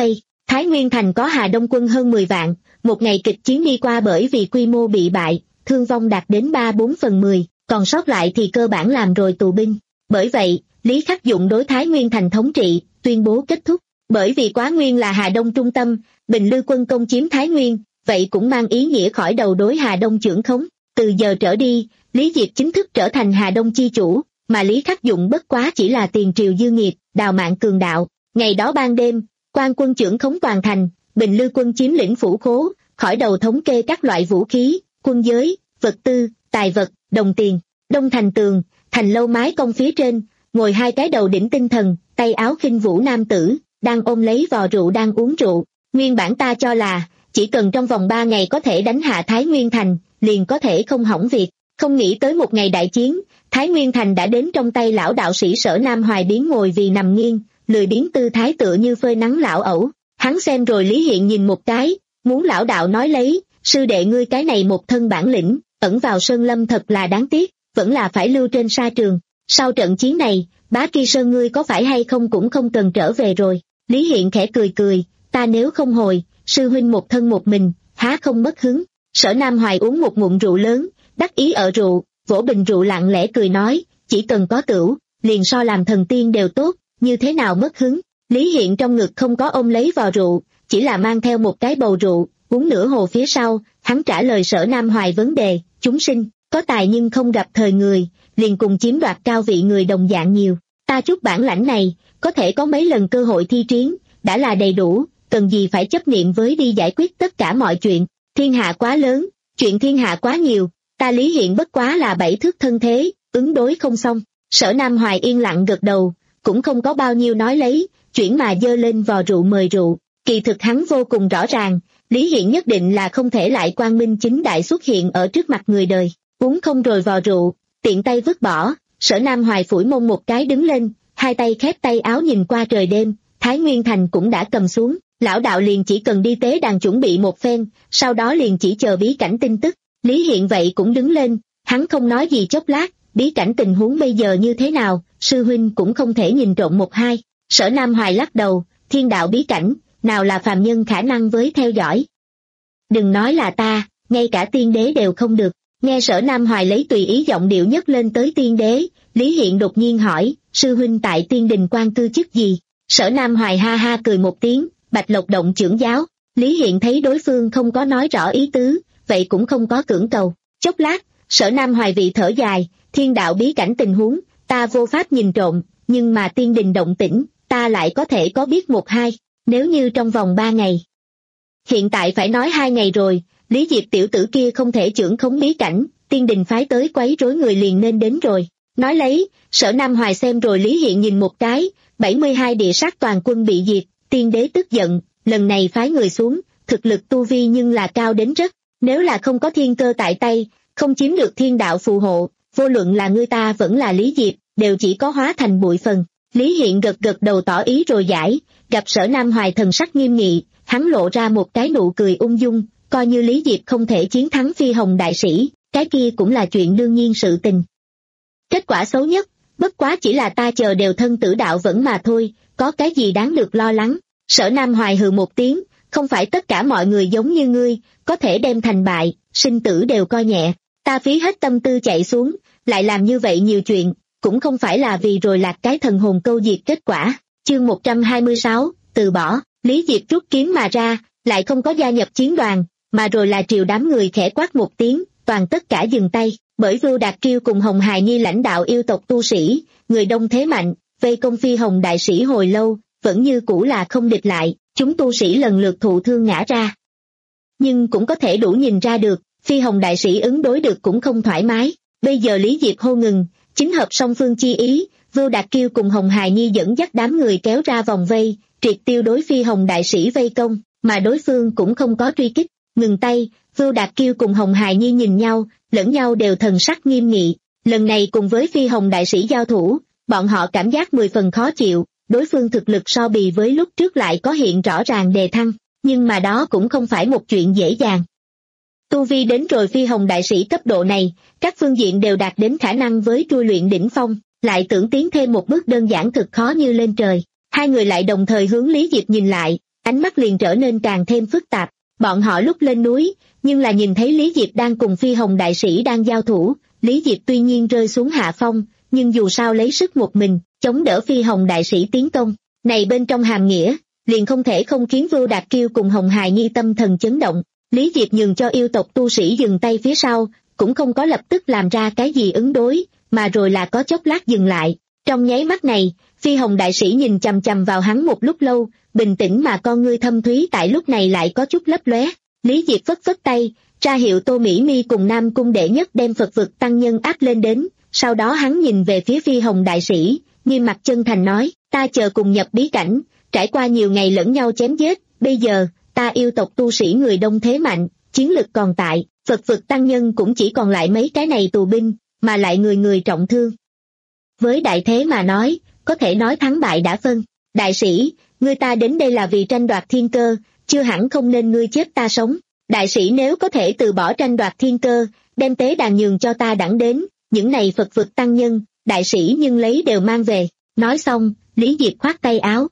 Thái Nguyên Thành có Hà Đông quân hơn mười vạn, một ngày kịch chiến đi qua bởi vì quy mô bị bại, thương vong đạt đến ba bốn phần mười, còn sót lại thì cơ bản làm rồi tù binh. Bởi vậy, Lý Khắc Dụng đối Thái Nguyên Thành thống trị, tuyên bố kết thúc. Bởi vì Quá Nguyên là Hà Đông trung tâm, Bình Lư quân công chiếm Thái Nguyên, vậy cũng mang ý nghĩa khỏi đầu đối Hà Đông chưởng khống. Từ giờ trở đi, Lý Diệp chính thức trở thành Hà Đông chi chủ, mà Lý Khắc Dụng bất quá chỉ là tiền triều dư nghiệp, đào mạng cường đạo. Ngày đó ban đêm, quan quân chưởng khống toàn thành, Bình Lư quân chiếm lĩnh phủ khố, khỏi đầu thống kê các loại vũ khí, quân giới, vật tư, tài vật, đồng tiền. Đông thành tường, thành lâu mái cong phía trên, ngồi hai cái đầu đỉnh tinh thần, tay áo khinh vũ nam tử, đang ôm lấy vò rượu đang uống rượu. Nguyên bản ta cho là, chỉ cần trong vòng ba ngày có thể đánh hạ Thái Nguyên Thành, liền có thể không hỏng việc. Không nghĩ tới một ngày đại chiến, Thái Nguyên Thành đã đến trong tay lão đạo sĩ Sở Nam Hoài biến ngồi vì nằm nghiêng, lười biếng tư thái tựa như phơi nắng lão ẩu. Hắn xem rồi Lý Hiện nhìn một cái, muốn lão đạo nói lấy, sư đệ ngươi cái này một thân bản lĩnh, ẩn vào sơn lâm thật là đáng tiếc, vẫn là phải lưu trên sa trường. Sau trận chiến này, Bá Kỳ Sơn ngươi có phải hay không cũng không cần trở về rồi. Lý Hiện khẽ cười cười, ta nếu không hồi, sư huynh một thân một mình, há không mất hứng. Sở Nam Hoài uống một ngụm rượu lớn, đắc ý ở rượu, vỗ bình rượu lặng lẽ cười nói, chỉ cần có tửu, liền so làm thần tiên đều tốt, như thế nào mất hứng. Lý Hiện trong ngực không có ôm lấy vò rượu, chỉ là mang theo một cái bầu rượu, uống nửa hồ phía sau, hắn trả lời Sở Nam Hoài vấn đề, chúng sinh, có tài nhưng không gặp thời người, liền cùng chiếm đoạt cao vị người đồng dạng nhiều. Ta chút bản lãnh này, có thể có mấy lần cơ hội thi chiến, đã là đầy đủ, cần gì phải chấp niệm với đi giải quyết tất cả mọi chuyện. Thiên hạ quá lớn, chuyện thiên hạ quá nhiều, ta Lý Hiện bất quá là bảy thước thân thế, ứng đối không xong. Sở Nam Hoài yên lặng gật đầu, cũng không có bao nhiêu nói lấy, chuyển mà dơ lên vò rượu mời rượu. Kỳ thực hắn vô cùng rõ ràng, Lý Hiện nhất định là không thể lại quang minh chính đại xuất hiện ở trước mặt người đời. Uống không rồi vò rượu, tiện tay vứt bỏ, Sở Nam Hoài phủi mông một cái đứng lên, hai tay khép tay áo nhìn qua trời đêm, Thái Nguyên Thành cũng đã cầm xuống, lão đạo liền chỉ cần đi tế đàn chuẩn bị một phen, sau đó liền chỉ chờ bí cảnh tin tức. Lý Hiện vậy cũng đứng lên, hắn không nói gì chốc lát, bí cảnh tình huống bây giờ như thế nào, sư huynh cũng không thể nhìn trộm một hai. Sở Nam Hoài lắc đầu, thiên đạo bí cảnh, nào là phàm nhân khả năng với theo dõi. Đừng nói là ta, ngay cả tiên đế đều không được. Nghe Sở Nam Hoài lấy tùy ý giọng điệu nhất lên tới tiên đế, Lý Hiện đột nhiên hỏi, sư huynh tại tiên đình quan cư chức gì? Sở Nam Hoài ha ha cười một tiếng, Bạch Lộc động trưởng giáo. Lý Hiện thấy đối phương không có nói rõ ý tứ, vậy cũng không có cưỡng cầu. Chốc lát, Sở Nam Hoài vị thở dài, thiên đạo bí cảnh tình huống, ta vô pháp nhìn trộm, nhưng mà tiên đình động tĩnh, ta lại có thể có biết một hai, nếu như trong vòng ba ngày. Hiện tại phải nói hai ngày rồi, Lý Diệp tiểu tử kia không thể trưởng khống bí cảnh, tiên đình phái tới quấy rối người liền nên đến rồi. Nói lấy, Sở Nam Hoài xem rồi Lý Hiện nhìn một cái, bảy mươi hai địa sát toàn quân bị diệt, tiên đế tức giận, lần này phái người xuống, thực lực tu vi nhưng là cao đến rất, nếu là không có thiên cơ tại tay, không chiếm được thiên đạo phù hộ, vô luận là ngươi ta vẫn là Lý Diệp, đều chỉ có hóa thành bụi phần. Lý Hiện gật gật đầu tỏ ý rồi giải, gặp Sở Nam Hoài thần sắc nghiêm nghị, hắn lộ ra một cái nụ cười ung dung, coi như Lý Diệp không thể chiến thắng Phi Hồng đại sĩ, cái kia cũng là chuyện đương nhiên sự tình. Kết quả xấu nhất, bất quá chỉ là ta chờ đều thân tử đạo vẫn mà thôi, có cái gì đáng được lo lắng. Sở Nam Hoài hừ một tiếng, không phải tất cả mọi người giống như ngươi, có thể đem thành bại, sinh tử đều coi nhẹ. Ta phí hết tâm tư chạy xuống, lại làm như vậy nhiều chuyện, cũng không phải là vì rồi lạc cái thần hồn câu diệt kết quả. Chương một trăm hai mươi sáu, từ bỏ. Lý Diệp rút kiếm mà ra, lại không có gia nhập chiến đoàn, mà rồi là triều đám người khẽ quát một tiếng, toàn tất cả dừng tay, bởi Vưu Đạt Triêu cùng Hồng Hài Nhi lãnh đạo yêu tộc tu sĩ, người đông thế mạnh, vây công Phi Hồng đại sĩ hồi lâu, vẫn như cũ là không địch lại, chúng tu sĩ lần lượt thụ thương ngã ra. Nhưng cũng có thể đủ nhìn ra được, Phi Hồng đại sĩ ứng đối được cũng không thoải mái, bây giờ Lý Diệp hô ngừng, chính hợp song phương chi ý, Vưu Đạt Kiêu cùng Hồng Hài Nhi dẫn dắt đám người kéo ra vòng vây, triệt tiêu đối Phi Hồng đại sĩ vây công, mà đối phương cũng không có truy kích. Ngừng tay, Vưu Đạt Kiêu cùng Hồng Hài Nhi nhìn nhau, lẫn nhau đều thần sắc nghiêm nghị. Lần này cùng với Phi Hồng đại sĩ giao thủ, bọn họ cảm giác mười phần khó chịu, đối phương thực lực so bì với lúc trước lại có hiện rõ ràng đề thăng, nhưng mà đó cũng không phải một chuyện dễ dàng. Tu vi đến rồi Phi Hồng đại sĩ cấp độ này, các phương diện đều đạt đến khả năng với trui luyện đỉnh phong, lại tưởng tiến thêm một bước đơn giản thực khó như lên trời. Hai người lại đồng thời hướng Lý Diệp nhìn lại, ánh mắt liền trở nên càng thêm phức tạp. Bọn họ lúc lên núi, nhưng là nhìn thấy Lý Diệp đang cùng Phi Hồng đại sĩ đang giao thủ. Lý Diệp tuy nhiên rơi xuống hạ phong, nhưng dù sao lấy sức một mình, chống đỡ Phi Hồng đại sĩ tiến công. Này bên trong hàm nghĩa, liền không thể không khiến Vưu Đạt Kiêu cùng Hồng Hài Nhi tâm thần chấn động. Lý Diệp nhường cho yêu tộc tu sĩ dừng tay phía sau, cũng không có lập tức làm ra cái gì ứng đối, mà rồi là có chốc lát dừng lại. Trong nháy mắt này, Phi Hồng đại sĩ nhìn chằm chằm vào hắn một lúc lâu, bình tĩnh mà con ngươi thâm thúy tại lúc này lại có chút lấp lóe. Lý Diệp phất phất tay, ra hiệu Tô Mỹ Mi cùng Nam Cung Đệ Nhất đem Phật vực tăng nhân áp lên đến, sau đó hắn nhìn về phía Phi Hồng đại sĩ, nghiêm mặt chân thành nói, ta chờ cùng nhập bí cảnh, trải qua nhiều ngày lẫn nhau chém giết, bây giờ, ta yêu tộc tu sĩ người đông thế mạnh, chiến lực còn tại, Phật vực tăng nhân cũng chỉ còn lại mấy cái này tù binh, mà lại người người trọng thương. Với đại thế mà nói, có thể nói thắng bại đã phân. Đại sĩ, ngươi ta đến đây là vì tranh đoạt thiên cơ, chưa hẳn không nên ngươi chết ta sống. Đại sĩ nếu có thể từ bỏ tranh đoạt thiên cơ, đem tế đàn nhường cho ta đẳng đến, những này Phật vực tăng nhân, đại sĩ nhưng lấy đều mang về. Nói xong, Lý Diệp khoát tay áo.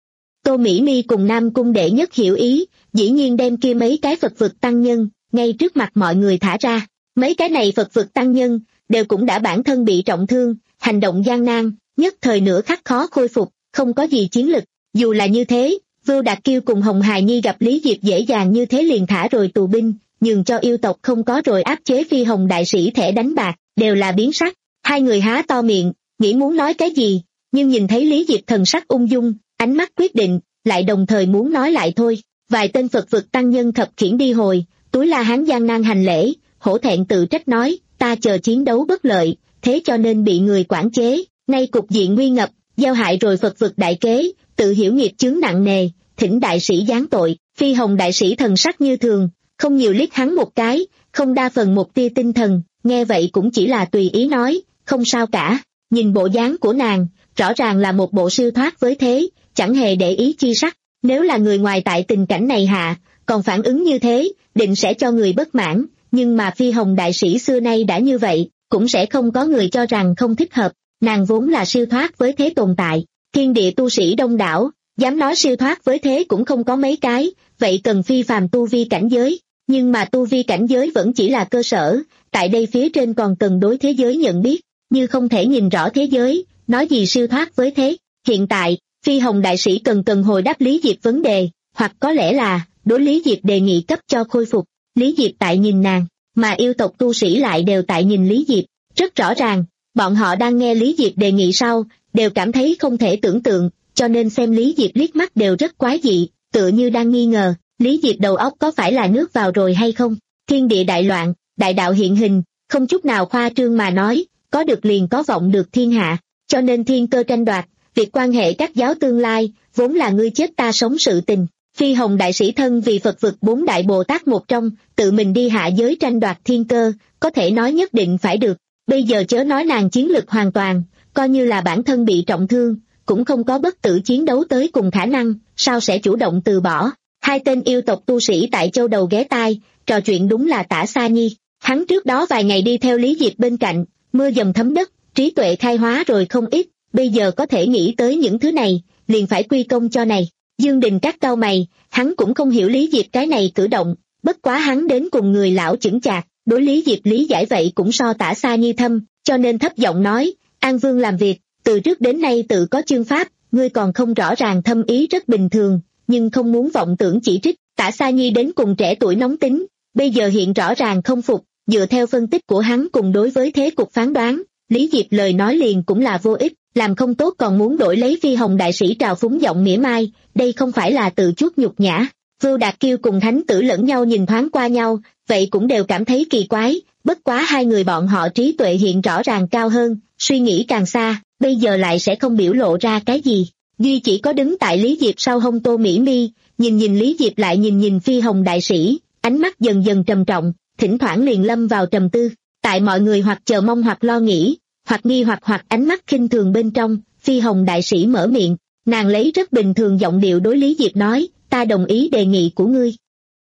Tô Mỹ Mi cùng Nam Cung Đệ Nhất hiểu ý, dĩ nhiên đem kia mấy cái Phật vực tăng nhân, ngay trước mặt mọi người thả ra. Mấy cái này Phật vực tăng nhân, đều cũng đã bản thân bị trọng thương, hành động gian nan, nhất thời nửa khắc khó khôi phục, không có gì chiến lực. Dù là như thế, Vưu Đạt Kiêu cùng Hồng Hài Nhi gặp Lý Diệp dễ dàng như thế liền thả rồi tù binh, nhường cho yêu tộc không có rồi áp chế Phi Hồng đại sĩ thẻ đánh bạc, đều là biến sắc. Hai người há to miệng, nghĩ muốn nói cái gì, nhưng nhìn thấy Lý Diệp thần sắc ung dung, ánh mắt quyết định, lại đồng thời muốn nói lại thôi. Vài tên Phật vực tăng nhân khập khiễng đi hồi, Túi La Hán gian nan hành lễ, hổ thẹn tự trách nói, ta chờ chiến đấu bất lợi, thế cho nên bị người quản chế, nay cục diện nguy ngập, gieo hại rồi Phật vực đại kế, tự hiểu nghiệp chướng nặng nề, thỉnh đại sĩ giáng tội. Phi Hồng đại sĩ thần sắc như thường, không nhiều liếc hắn một cái, không đa phần một tia tinh thần, nghe vậy cũng chỉ là tùy ý nói, không sao cả. Nhìn bộ dáng của nàng, rõ ràng là một bộ siêu thoát với thế, chẳng hề để ý chi sắc. Nếu là người ngoài tại tình cảnh này hạ, còn phản ứng như thế, định sẽ cho người bất mãn, nhưng mà Phi Hồng đại sĩ xưa nay đã như vậy, cũng sẽ không có người cho rằng không thích hợp. Nàng vốn là siêu thoát với thế tồn tại, thiên địa tu sĩ đông đảo, dám nói siêu thoát với thế cũng không có mấy cái, vậy cần phi phàm tu vi cảnh giới. Nhưng mà tu vi cảnh giới vẫn chỉ là cơ sở, tại đây phía trên còn cần đối thế giới nhận biết, như không thể nhìn rõ thế giới, nói gì siêu thoát với thế. Hiện tại, Phi Hồng đại sĩ cần cần hồi đáp Lý Diệp vấn đề, hoặc có lẽ là, đối Lý Diệp đề nghị cấp cho khôi phục. Lý Diệp tại nhìn nàng, mà yêu tộc tu sĩ lại đều tại nhìn Lý Diệp, rất rõ ràng, bọn họ đang nghe Lý Diệp đề nghị sau, đều cảm thấy không thể tưởng tượng, cho nên xem Lý Diệp liếc mắt đều rất quái dị, tựa như đang nghi ngờ, Lý Diệp đầu óc có phải là nước vào rồi hay không. Thiên địa đại loạn, đại đạo hiện hình, không chút nào khoa trương mà nói, có được liền có vọng được thiên hạ, cho nên thiên cơ tranh đoạt, việc quan hệ các giáo tương lai, vốn là ngươi chết ta sống sự tình. Phi Hồng đại sĩ thân vì Phật vực bốn đại Bồ Tát một trong, tự mình đi hạ giới tranh đoạt thiên cơ, có thể nói nhất định phải được. Bây giờ chớ nói nàng chiến lực hoàn toàn, coi như là bản thân bị trọng thương, cũng không có bất tử chiến đấu tới cùng khả năng, sao sẽ chủ động từ bỏ. Hai tên yêu tộc tu sĩ tại châu đầu ghé tai, trò chuyện đúng là Tả Sa Nhi. Hắn trước đó vài ngày đi theo Lý Diệp bên cạnh, mưa dầm thấm đất, trí tuệ khai hóa rồi không ít, bây giờ có thể nghĩ tới những thứ này, liền phải quy công cho này. Dương Đình Các cau mày, hắn cũng không hiểu Lý Diệp cái này cử động, bất quá hắn đến cùng người lão chững chạc, đối Lý Diệp lý giải vậy cũng so Tả Sa Nhi thâm, cho nên thấp giọng nói, An Vương làm việc, từ trước đến nay tự có chương pháp, ngươi còn không rõ ràng thâm ý rất bình thường, nhưng không muốn vọng tưởng chỉ trích. Tả Sa Nhi đến cùng trẻ tuổi nóng tính, bây giờ hiện rõ ràng không phục, dựa theo phân tích của hắn cùng đối với thế cục phán đoán, Lý Diệp lời nói liền cũng là vô ích, làm không tốt còn muốn đổi lấy Phi Hồng đại sĩ trào phúng giọng mỉa mai, đây không phải là tự chuốc nhục nhã. Vưu Đạt Kiêu cùng Thánh Tử lẫn nhau nhìn thoáng qua nhau, vậy cũng đều cảm thấy kỳ quái, bất quá hai người bọn họ trí tuệ hiện rõ ràng cao hơn, suy nghĩ càng xa, bây giờ lại sẽ không biểu lộ ra cái gì. Duy chỉ có đứng tại Lý Diệp sau hông Tô Mỹ Mi, nhìn nhìn Lý Diệp lại nhìn nhìn Phi Hồng đại sĩ, ánh mắt dần dần trầm trọng, thỉnh thoảng liền lâm vào trầm tư. Tại mọi người hoặc chờ mong hoặc lo nghĩ, hoặc nghi hoặc hoặc ánh mắt khinh thường bên trong, Phi Hồng đại sĩ mở miệng, nàng lấy rất bình thường giọng điệu đối Lý Diệp nói, ta đồng ý đề nghị của ngươi.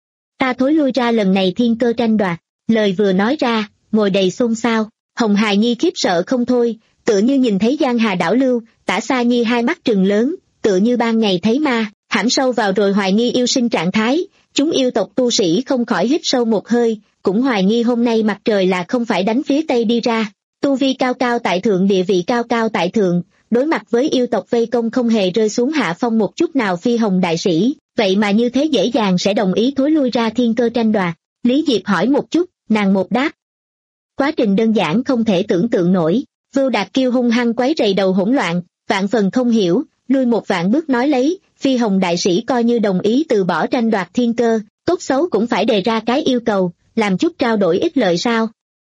Ta thối lui ra lần này thiên cơ tranh đoạt. Lời vừa nói ra, ngồi đầy xôn xao, Hồng Hài Nhi khiếp sợ không thôi, tựa như nhìn thấy giang hà đảo lưu. Tả Sa Nhi hai mắt trừng lớn, tựa như ban ngày thấy ma, hãm sâu vào rồi hoài nghi yêu sinh trạng thái. Chúng yêu tộc tu sĩ không khỏi hít sâu một hơi, cũng hoài nghi hôm nay mặt trời là không phải đánh phía tây đi ra. Tu vi cao cao tại thượng, địa vị cao cao tại thượng, đối mặt với yêu tộc vây công không hề rơi xuống hạ phong một chút nào. Phi Hồng đại sĩ, vậy mà như thế dễ dàng sẽ đồng ý thối lui ra thiên cơ tranh đoạt? Lý Diệp hỏi một chút, nàng một đáp. Quá trình đơn giản không thể tưởng tượng nổi. Vưu Đạt Kiêu hung hăng quấy rầy đầu hỗn loạn, vạn phần không hiểu, lui một vạn bước nói lấy, Phi Hồng đại sĩ coi như đồng ý từ bỏ tranh đoạt thiên cơ, tốt xấu cũng phải đề ra cái yêu cầu, làm chút trao đổi ích lợi sao?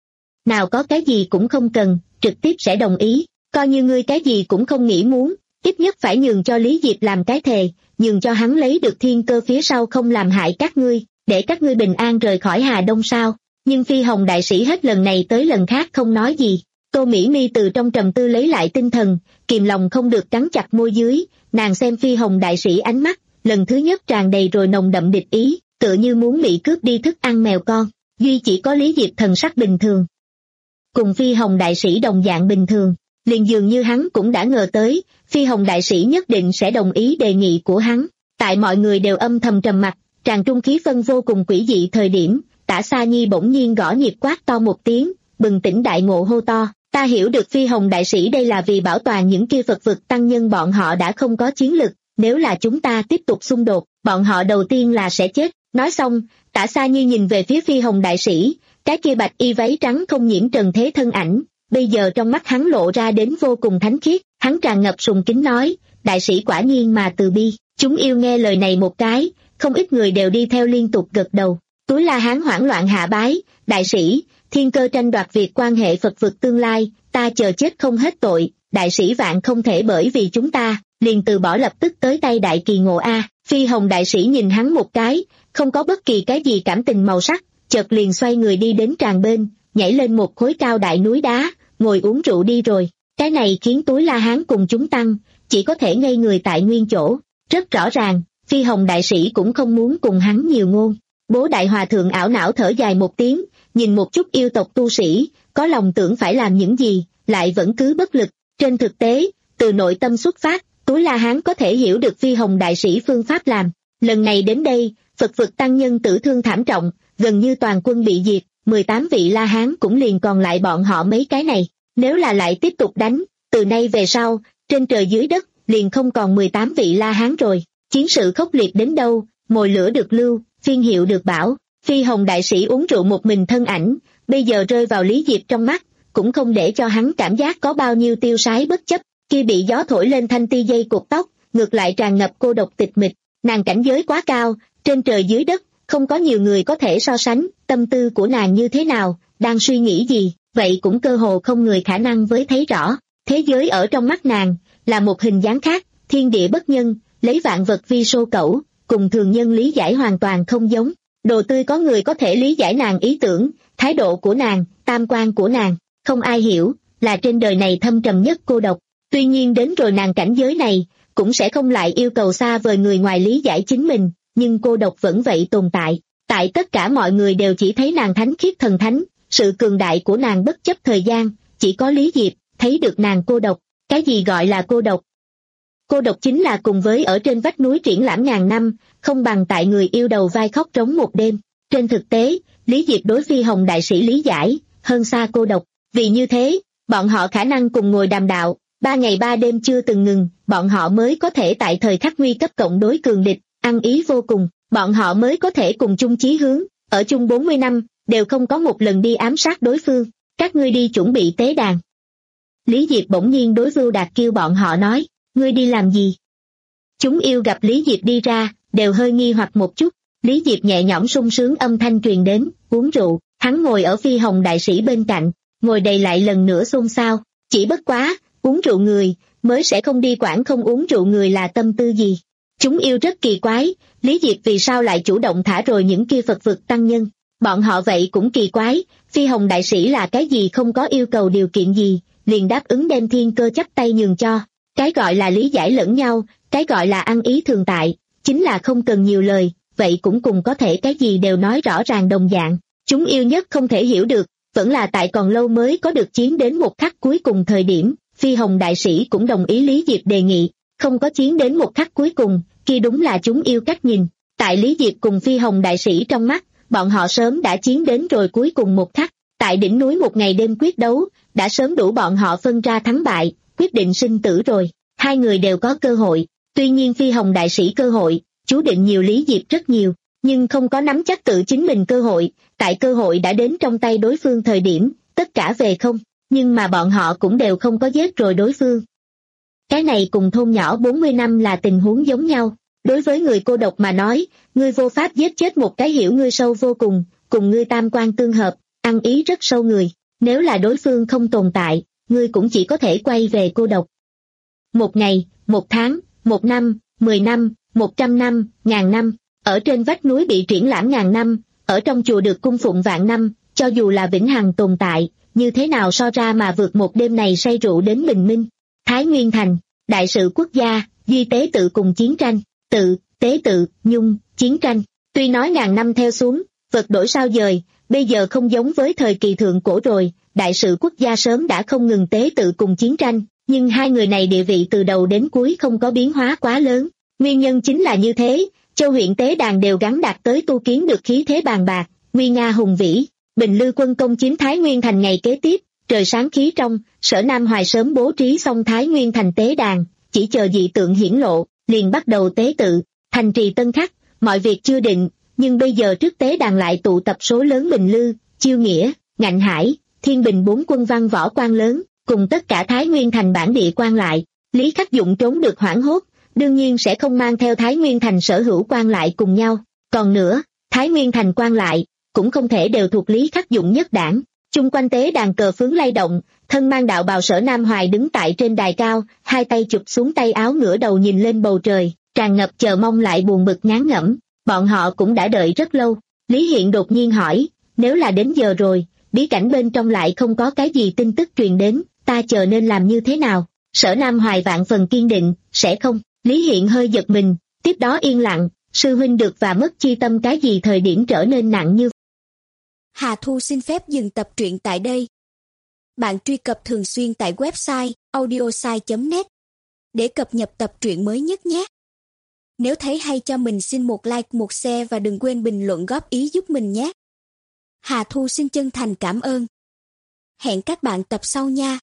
Nào có cái gì cũng không cần, trực tiếp sẽ đồng ý, coi như ngươi cái gì cũng không nghĩ muốn, ít nhất phải nhường cho Lý Diệp làm cái thề, nhường cho hắn lấy được thiên cơ phía sau không làm hại các ngươi, để các ngươi bình an rời khỏi Hà Đông sao? Nhưng Phi Hồng đại sĩ hết lần này tới lần khác không nói gì. Tô Mỹ Mi từ trong trầm tư lấy lại tinh thần, kìm lòng không được cắn chặt môi dưới, nàng xem Phi Hồng đại sĩ ánh mắt, lần thứ nhất tràn đầy rồi nồng đậm địch ý, tựa như muốn bị cướp đi thức ăn mèo con. Duy chỉ có Lý Diệp thần sắc bình thường, cùng Phi Hồng đại sĩ đồng dạng bình thường, liền dường như hắn cũng đã ngờ tới, Phi Hồng đại sĩ nhất định sẽ đồng ý đề nghị của hắn. Tại mọi người đều âm thầm trầm mặc, tràn trung khí phân vô cùng quỷ dị thời điểm, Tả Sa Nhi bỗng nhiên gõ nhịp quát to một tiếng, bừng tỉnh đại ngộ hô to, ta hiểu được Phi Hồng đại sĩ đây là vì bảo toàn những kia Phật vực tăng nhân, bọn họ đã không có chiến lực, nếu là chúng ta tiếp tục xung đột, bọn họ đầu tiên là sẽ chết. Nói xong, Tả Sa Nhi nhìn về phía Phi Hồng đại sĩ, cái kia bạch y váy trắng không nhiễm trần thế thân ảnh, bây giờ trong mắt hắn lộ ra đến vô cùng thánh khiết, hắn tràn ngập sùng kính nói, đại sĩ quả nhiên mà từ bi. Chúng yêu nghe lời này một cái, không ít người đều đi theo liên tục gật đầu. Túi La Hán hoảng loạn hạ bái, đại sĩ, thiên cơ tranh đoạt việc quan hệ Phật vực tương lai, ta chờ chết không hết tội, đại sĩ vạn không thể bởi vì chúng ta, liền từ bỏ lập tức tới tay đại kỳ ngộ a. Phi Hồng đại sĩ nhìn hắn một cái, không có bất kỳ cái gì cảm tình màu sắc, chợt liền xoay người đi đến tràng bên, nhảy lên một khối cao đại núi đá, ngồi uống rượu đi rồi. Cái này khiến Túi La Hán cùng chúng tăng, chỉ có thể ngây người tại nguyên chỗ. Rất rõ ràng, Phi Hồng đại sĩ cũng không muốn cùng hắn nhiều ngôn. Bố đại hòa thượng ảo não thở dài một tiếng, nhìn một chút yêu tộc tu sĩ, có lòng tưởng phải làm những gì, lại vẫn cứ bất lực. Trên thực tế, từ nội tâm xuất phát, Túi La Hán có thể hiểu được Phi Hồng đại sĩ phương pháp làm. Lần này đến đây, Phật vực tăng nhân tử thương thảm trọng, gần như toàn quân bị diệt, mười tám vị La Hán cũng liền còn lại bọn họ mấy cái này. Nếu là lại tiếp tục đánh, từ nay về sau, trên trời dưới đất, liền không còn mười tám vị La Hán rồi. Chiến sự khốc liệt đến đâu, mồi lửa được lưu, phiên hiệu được bảo. Phi Hồng đại sĩ uống rượu một mình thân ảnh, bây giờ rơi vào Lý Diệp trong mắt, cũng không để cho hắn cảm giác có bao nhiêu tiêu sái bất chấp. Khi bị gió thổi lên thanh ti dây cột tóc, ngược lại tràn ngập cô độc tịch mịch. Nàng cảnh giới quá cao, trên trời dưới đất, không có nhiều người có thể so sánh. Tâm tư của nàng như thế nào, đang suy nghĩ gì, vậy cũng cơ hồ không người khả năng với thấy rõ. Thế giới ở trong mắt nàng, là một hình dáng khác, thiên địa bất nhân, lấy vạn vật vi sô cẩu, cùng thường nhân lý giải hoàn toàn không giống. Đồ tươi có người có thể lý giải nàng ý tưởng, thái độ của nàng, tam quan của nàng, không ai hiểu, là trên đời này thâm trầm nhất cô độc. Tuy nhiên đến rồi nàng cảnh giới này, cũng sẽ không lại yêu cầu xa vời người ngoài lý giải chính mình, nhưng cô độc vẫn vậy tồn tại. Tại tất cả mọi người đều chỉ thấy nàng thánh khiết thần thánh, sự cường đại của nàng bất chấp thời gian, chỉ có Lý Diệp thấy được nàng cô độc. Cái gì gọi là cô độc? Cô độc chính là cùng với ở trên vách núi triển lãm ngàn năm, không bằng tại người yêu đầu vai khóc trống một đêm. Trên thực tế, Lý Diệp đối Phi Hồng đại sĩ lý giải, hơn xa cô độc. Vì như thế, bọn họ khả năng cùng ngồi đàm đạo, ba ngày ba đêm chưa từng ngừng, bọn họ mới có thể tại thời khắc nguy cấp cộng đối cường địch, ăn ý vô cùng, bọn họ mới có thể cùng chung chí hướng, ở chung bốn mươi năm, đều không có một lần đi ám sát đối phương. Các ngươi đi chuẩn bị tế đàn. Lý Diệp bỗng nhiên đối Vưu Đạt kêu bọn họ nói, ngươi đi làm gì? Chúng yêu gặp Lý Diệp đi ra, đều hơi nghi hoặc một chút. Lý Diệp nhẹ nhõm sung sướng âm thanh truyền đến, uống rượu. Hắn ngồi ở Phi Hồng đại sĩ bên cạnh, ngồi đầy lại lần nữa xôn xao. Chỉ bất quá, uống rượu người, mới sẽ không đi quản không uống rượu người là tâm tư gì. Chúng yêu rất kỳ quái, Lý Diệp vì sao lại chủ động thả rồi những kia Phật vực tăng nhân. Bọn họ vậy cũng kỳ quái, Phi Hồng đại sĩ là cái gì không có yêu cầu điều kiện gì, liền đáp ứng đem thiên cơ chắp tay nhường cho. Cái gọi là lý giải lẫn nhau, cái gọi là ăn ý thường tại, chính là không cần nhiều lời, vậy cũng cùng có thể cái gì đều nói rõ ràng đồng dạng. Chúng yêu nhất không thể hiểu được, vẫn là tại còn lâu mới có được chiến đến một khắc cuối cùng thời điểm, Phi Hồng đại sĩ cũng đồng ý Lý Diệp đề nghị, không có chiến đến một khắc cuối cùng, kia đúng là chúng yêu cách nhìn. Tại Lý Diệp cùng Phi Hồng đại sĩ trong mắt, bọn họ sớm đã chiến đến rồi cuối cùng một khắc. Tại đỉnh núi một ngày đêm quyết đấu, đã sớm đủ bọn họ phân ra thắng bại, quyết định sinh tử rồi. Hai người đều có cơ hội, tuy nhiên Phi Hồng đại sĩ cơ hội, chú định nhiều Lý Diệp rất nhiều, nhưng không có nắm chắc tự chính mình cơ hội, tại cơ hội đã đến trong tay đối phương thời điểm, tất cả về không, nhưng mà bọn họ cũng đều không có giết rồi đối phương. Cái này cùng thôn nhỏ bốn mươi năm là tình huống giống nhau, đối với người cô độc mà nói, ngươi vô pháp giết chết một cái hiểu ngươi sâu vô cùng, cùng ngươi tam quan tương hợp, ăn ý rất sâu người, nếu là đối phương không tồn tại, ngươi cũng chỉ có thể quay về cô độc. Một ngày, một tháng, một năm, mười năm, một trăm năm, ngàn năm, ở trên vách núi bị triển lãm ngàn năm, ở trong chùa được cung phụng vạn năm, cho dù là vĩnh hằng tồn tại, như thế nào so ra mà vượt một đêm này say rượu đến bình minh. Thái Nguyên Thành, đại sự quốc gia, duy tế tự cùng chiến tranh, tự, tế tự, nhung, chiến tranh. Tuy nói ngàn năm theo xuống, vật đổi sao dời, bây giờ không giống với thời kỳ thượng cổ rồi, đại sự quốc gia sớm đã không ngừng tế tự cùng chiến tranh, nhưng hai người này địa vị từ đầu đến cuối không có biến hóa quá lớn. Nguyên nhân chính là như thế, châu huyện tế đàn đều gắn đạt tới tu kiến được khí thế bàn bạc, nguy nga hùng vĩ. Bình Lư quân công chiếm Thái Nguyên Thành ngày kế tiếp, trời sáng khí trong, Sở Nam Hoài sớm bố trí xong Thái Nguyên Thành tế đàn, chỉ chờ dị tượng hiển lộ, liền bắt đầu tế tự. Thành trì Tân Khắc, mọi việc chưa định, nhưng bây giờ trước tế đàn lại tụ tập số lớn Bình Lư, Chiêu Nghĩa, Ngạnh Hải, Thiên Bình bốn quân văn võ quan lớn, cùng tất cả Thái Nguyên Thành bản địa quan lại. Lý Khắc Dụng trốn được hoảng hốt, đương nhiên sẽ không mang theo Thái Nguyên Thành sở hữu quan lại cùng nhau. Còn nữa, Thái Nguyên Thành quan lại, cũng không thể đều thuộc Lý Khắc Dụng nhất đảng. Chung quanh tế đàn cờ phướng lay động, thân mang đạo bào Sở Nam Hoài đứng tại trên đài cao, hai tay chụp xuống tay áo ngửa đầu nhìn lên bầu trời, tràn ngập chờ mong lại buồn bực ngán ngẩm. Bọn họ cũng đã đợi rất lâu. Lý Hiện đột nhiên hỏi, nếu là đến giờ rồi, bí cảnh bên trong lại không có cái gì tin tức truyền đến, ta chờ nên làm như thế nào? Sở Nam Hoài vạn phần kiên định, sẽ không. Lý Hiện hơi giật mình, tiếp đó yên lặng, sư huynh được và mất chi tâm cái gì thời điểm trở nên nặng như. Hà Thu xin phép dừng tập truyện tại đây. Bạn truy cập thường xuyên tại website audiosai chấm net để cập nhật tập truyện mới nhất nhé. Nếu thấy hay cho mình xin một like, một share và đừng quên bình luận góp ý giúp mình nhé. Hà Thu xin chân thành cảm ơn. Hẹn các bạn tập sau nha.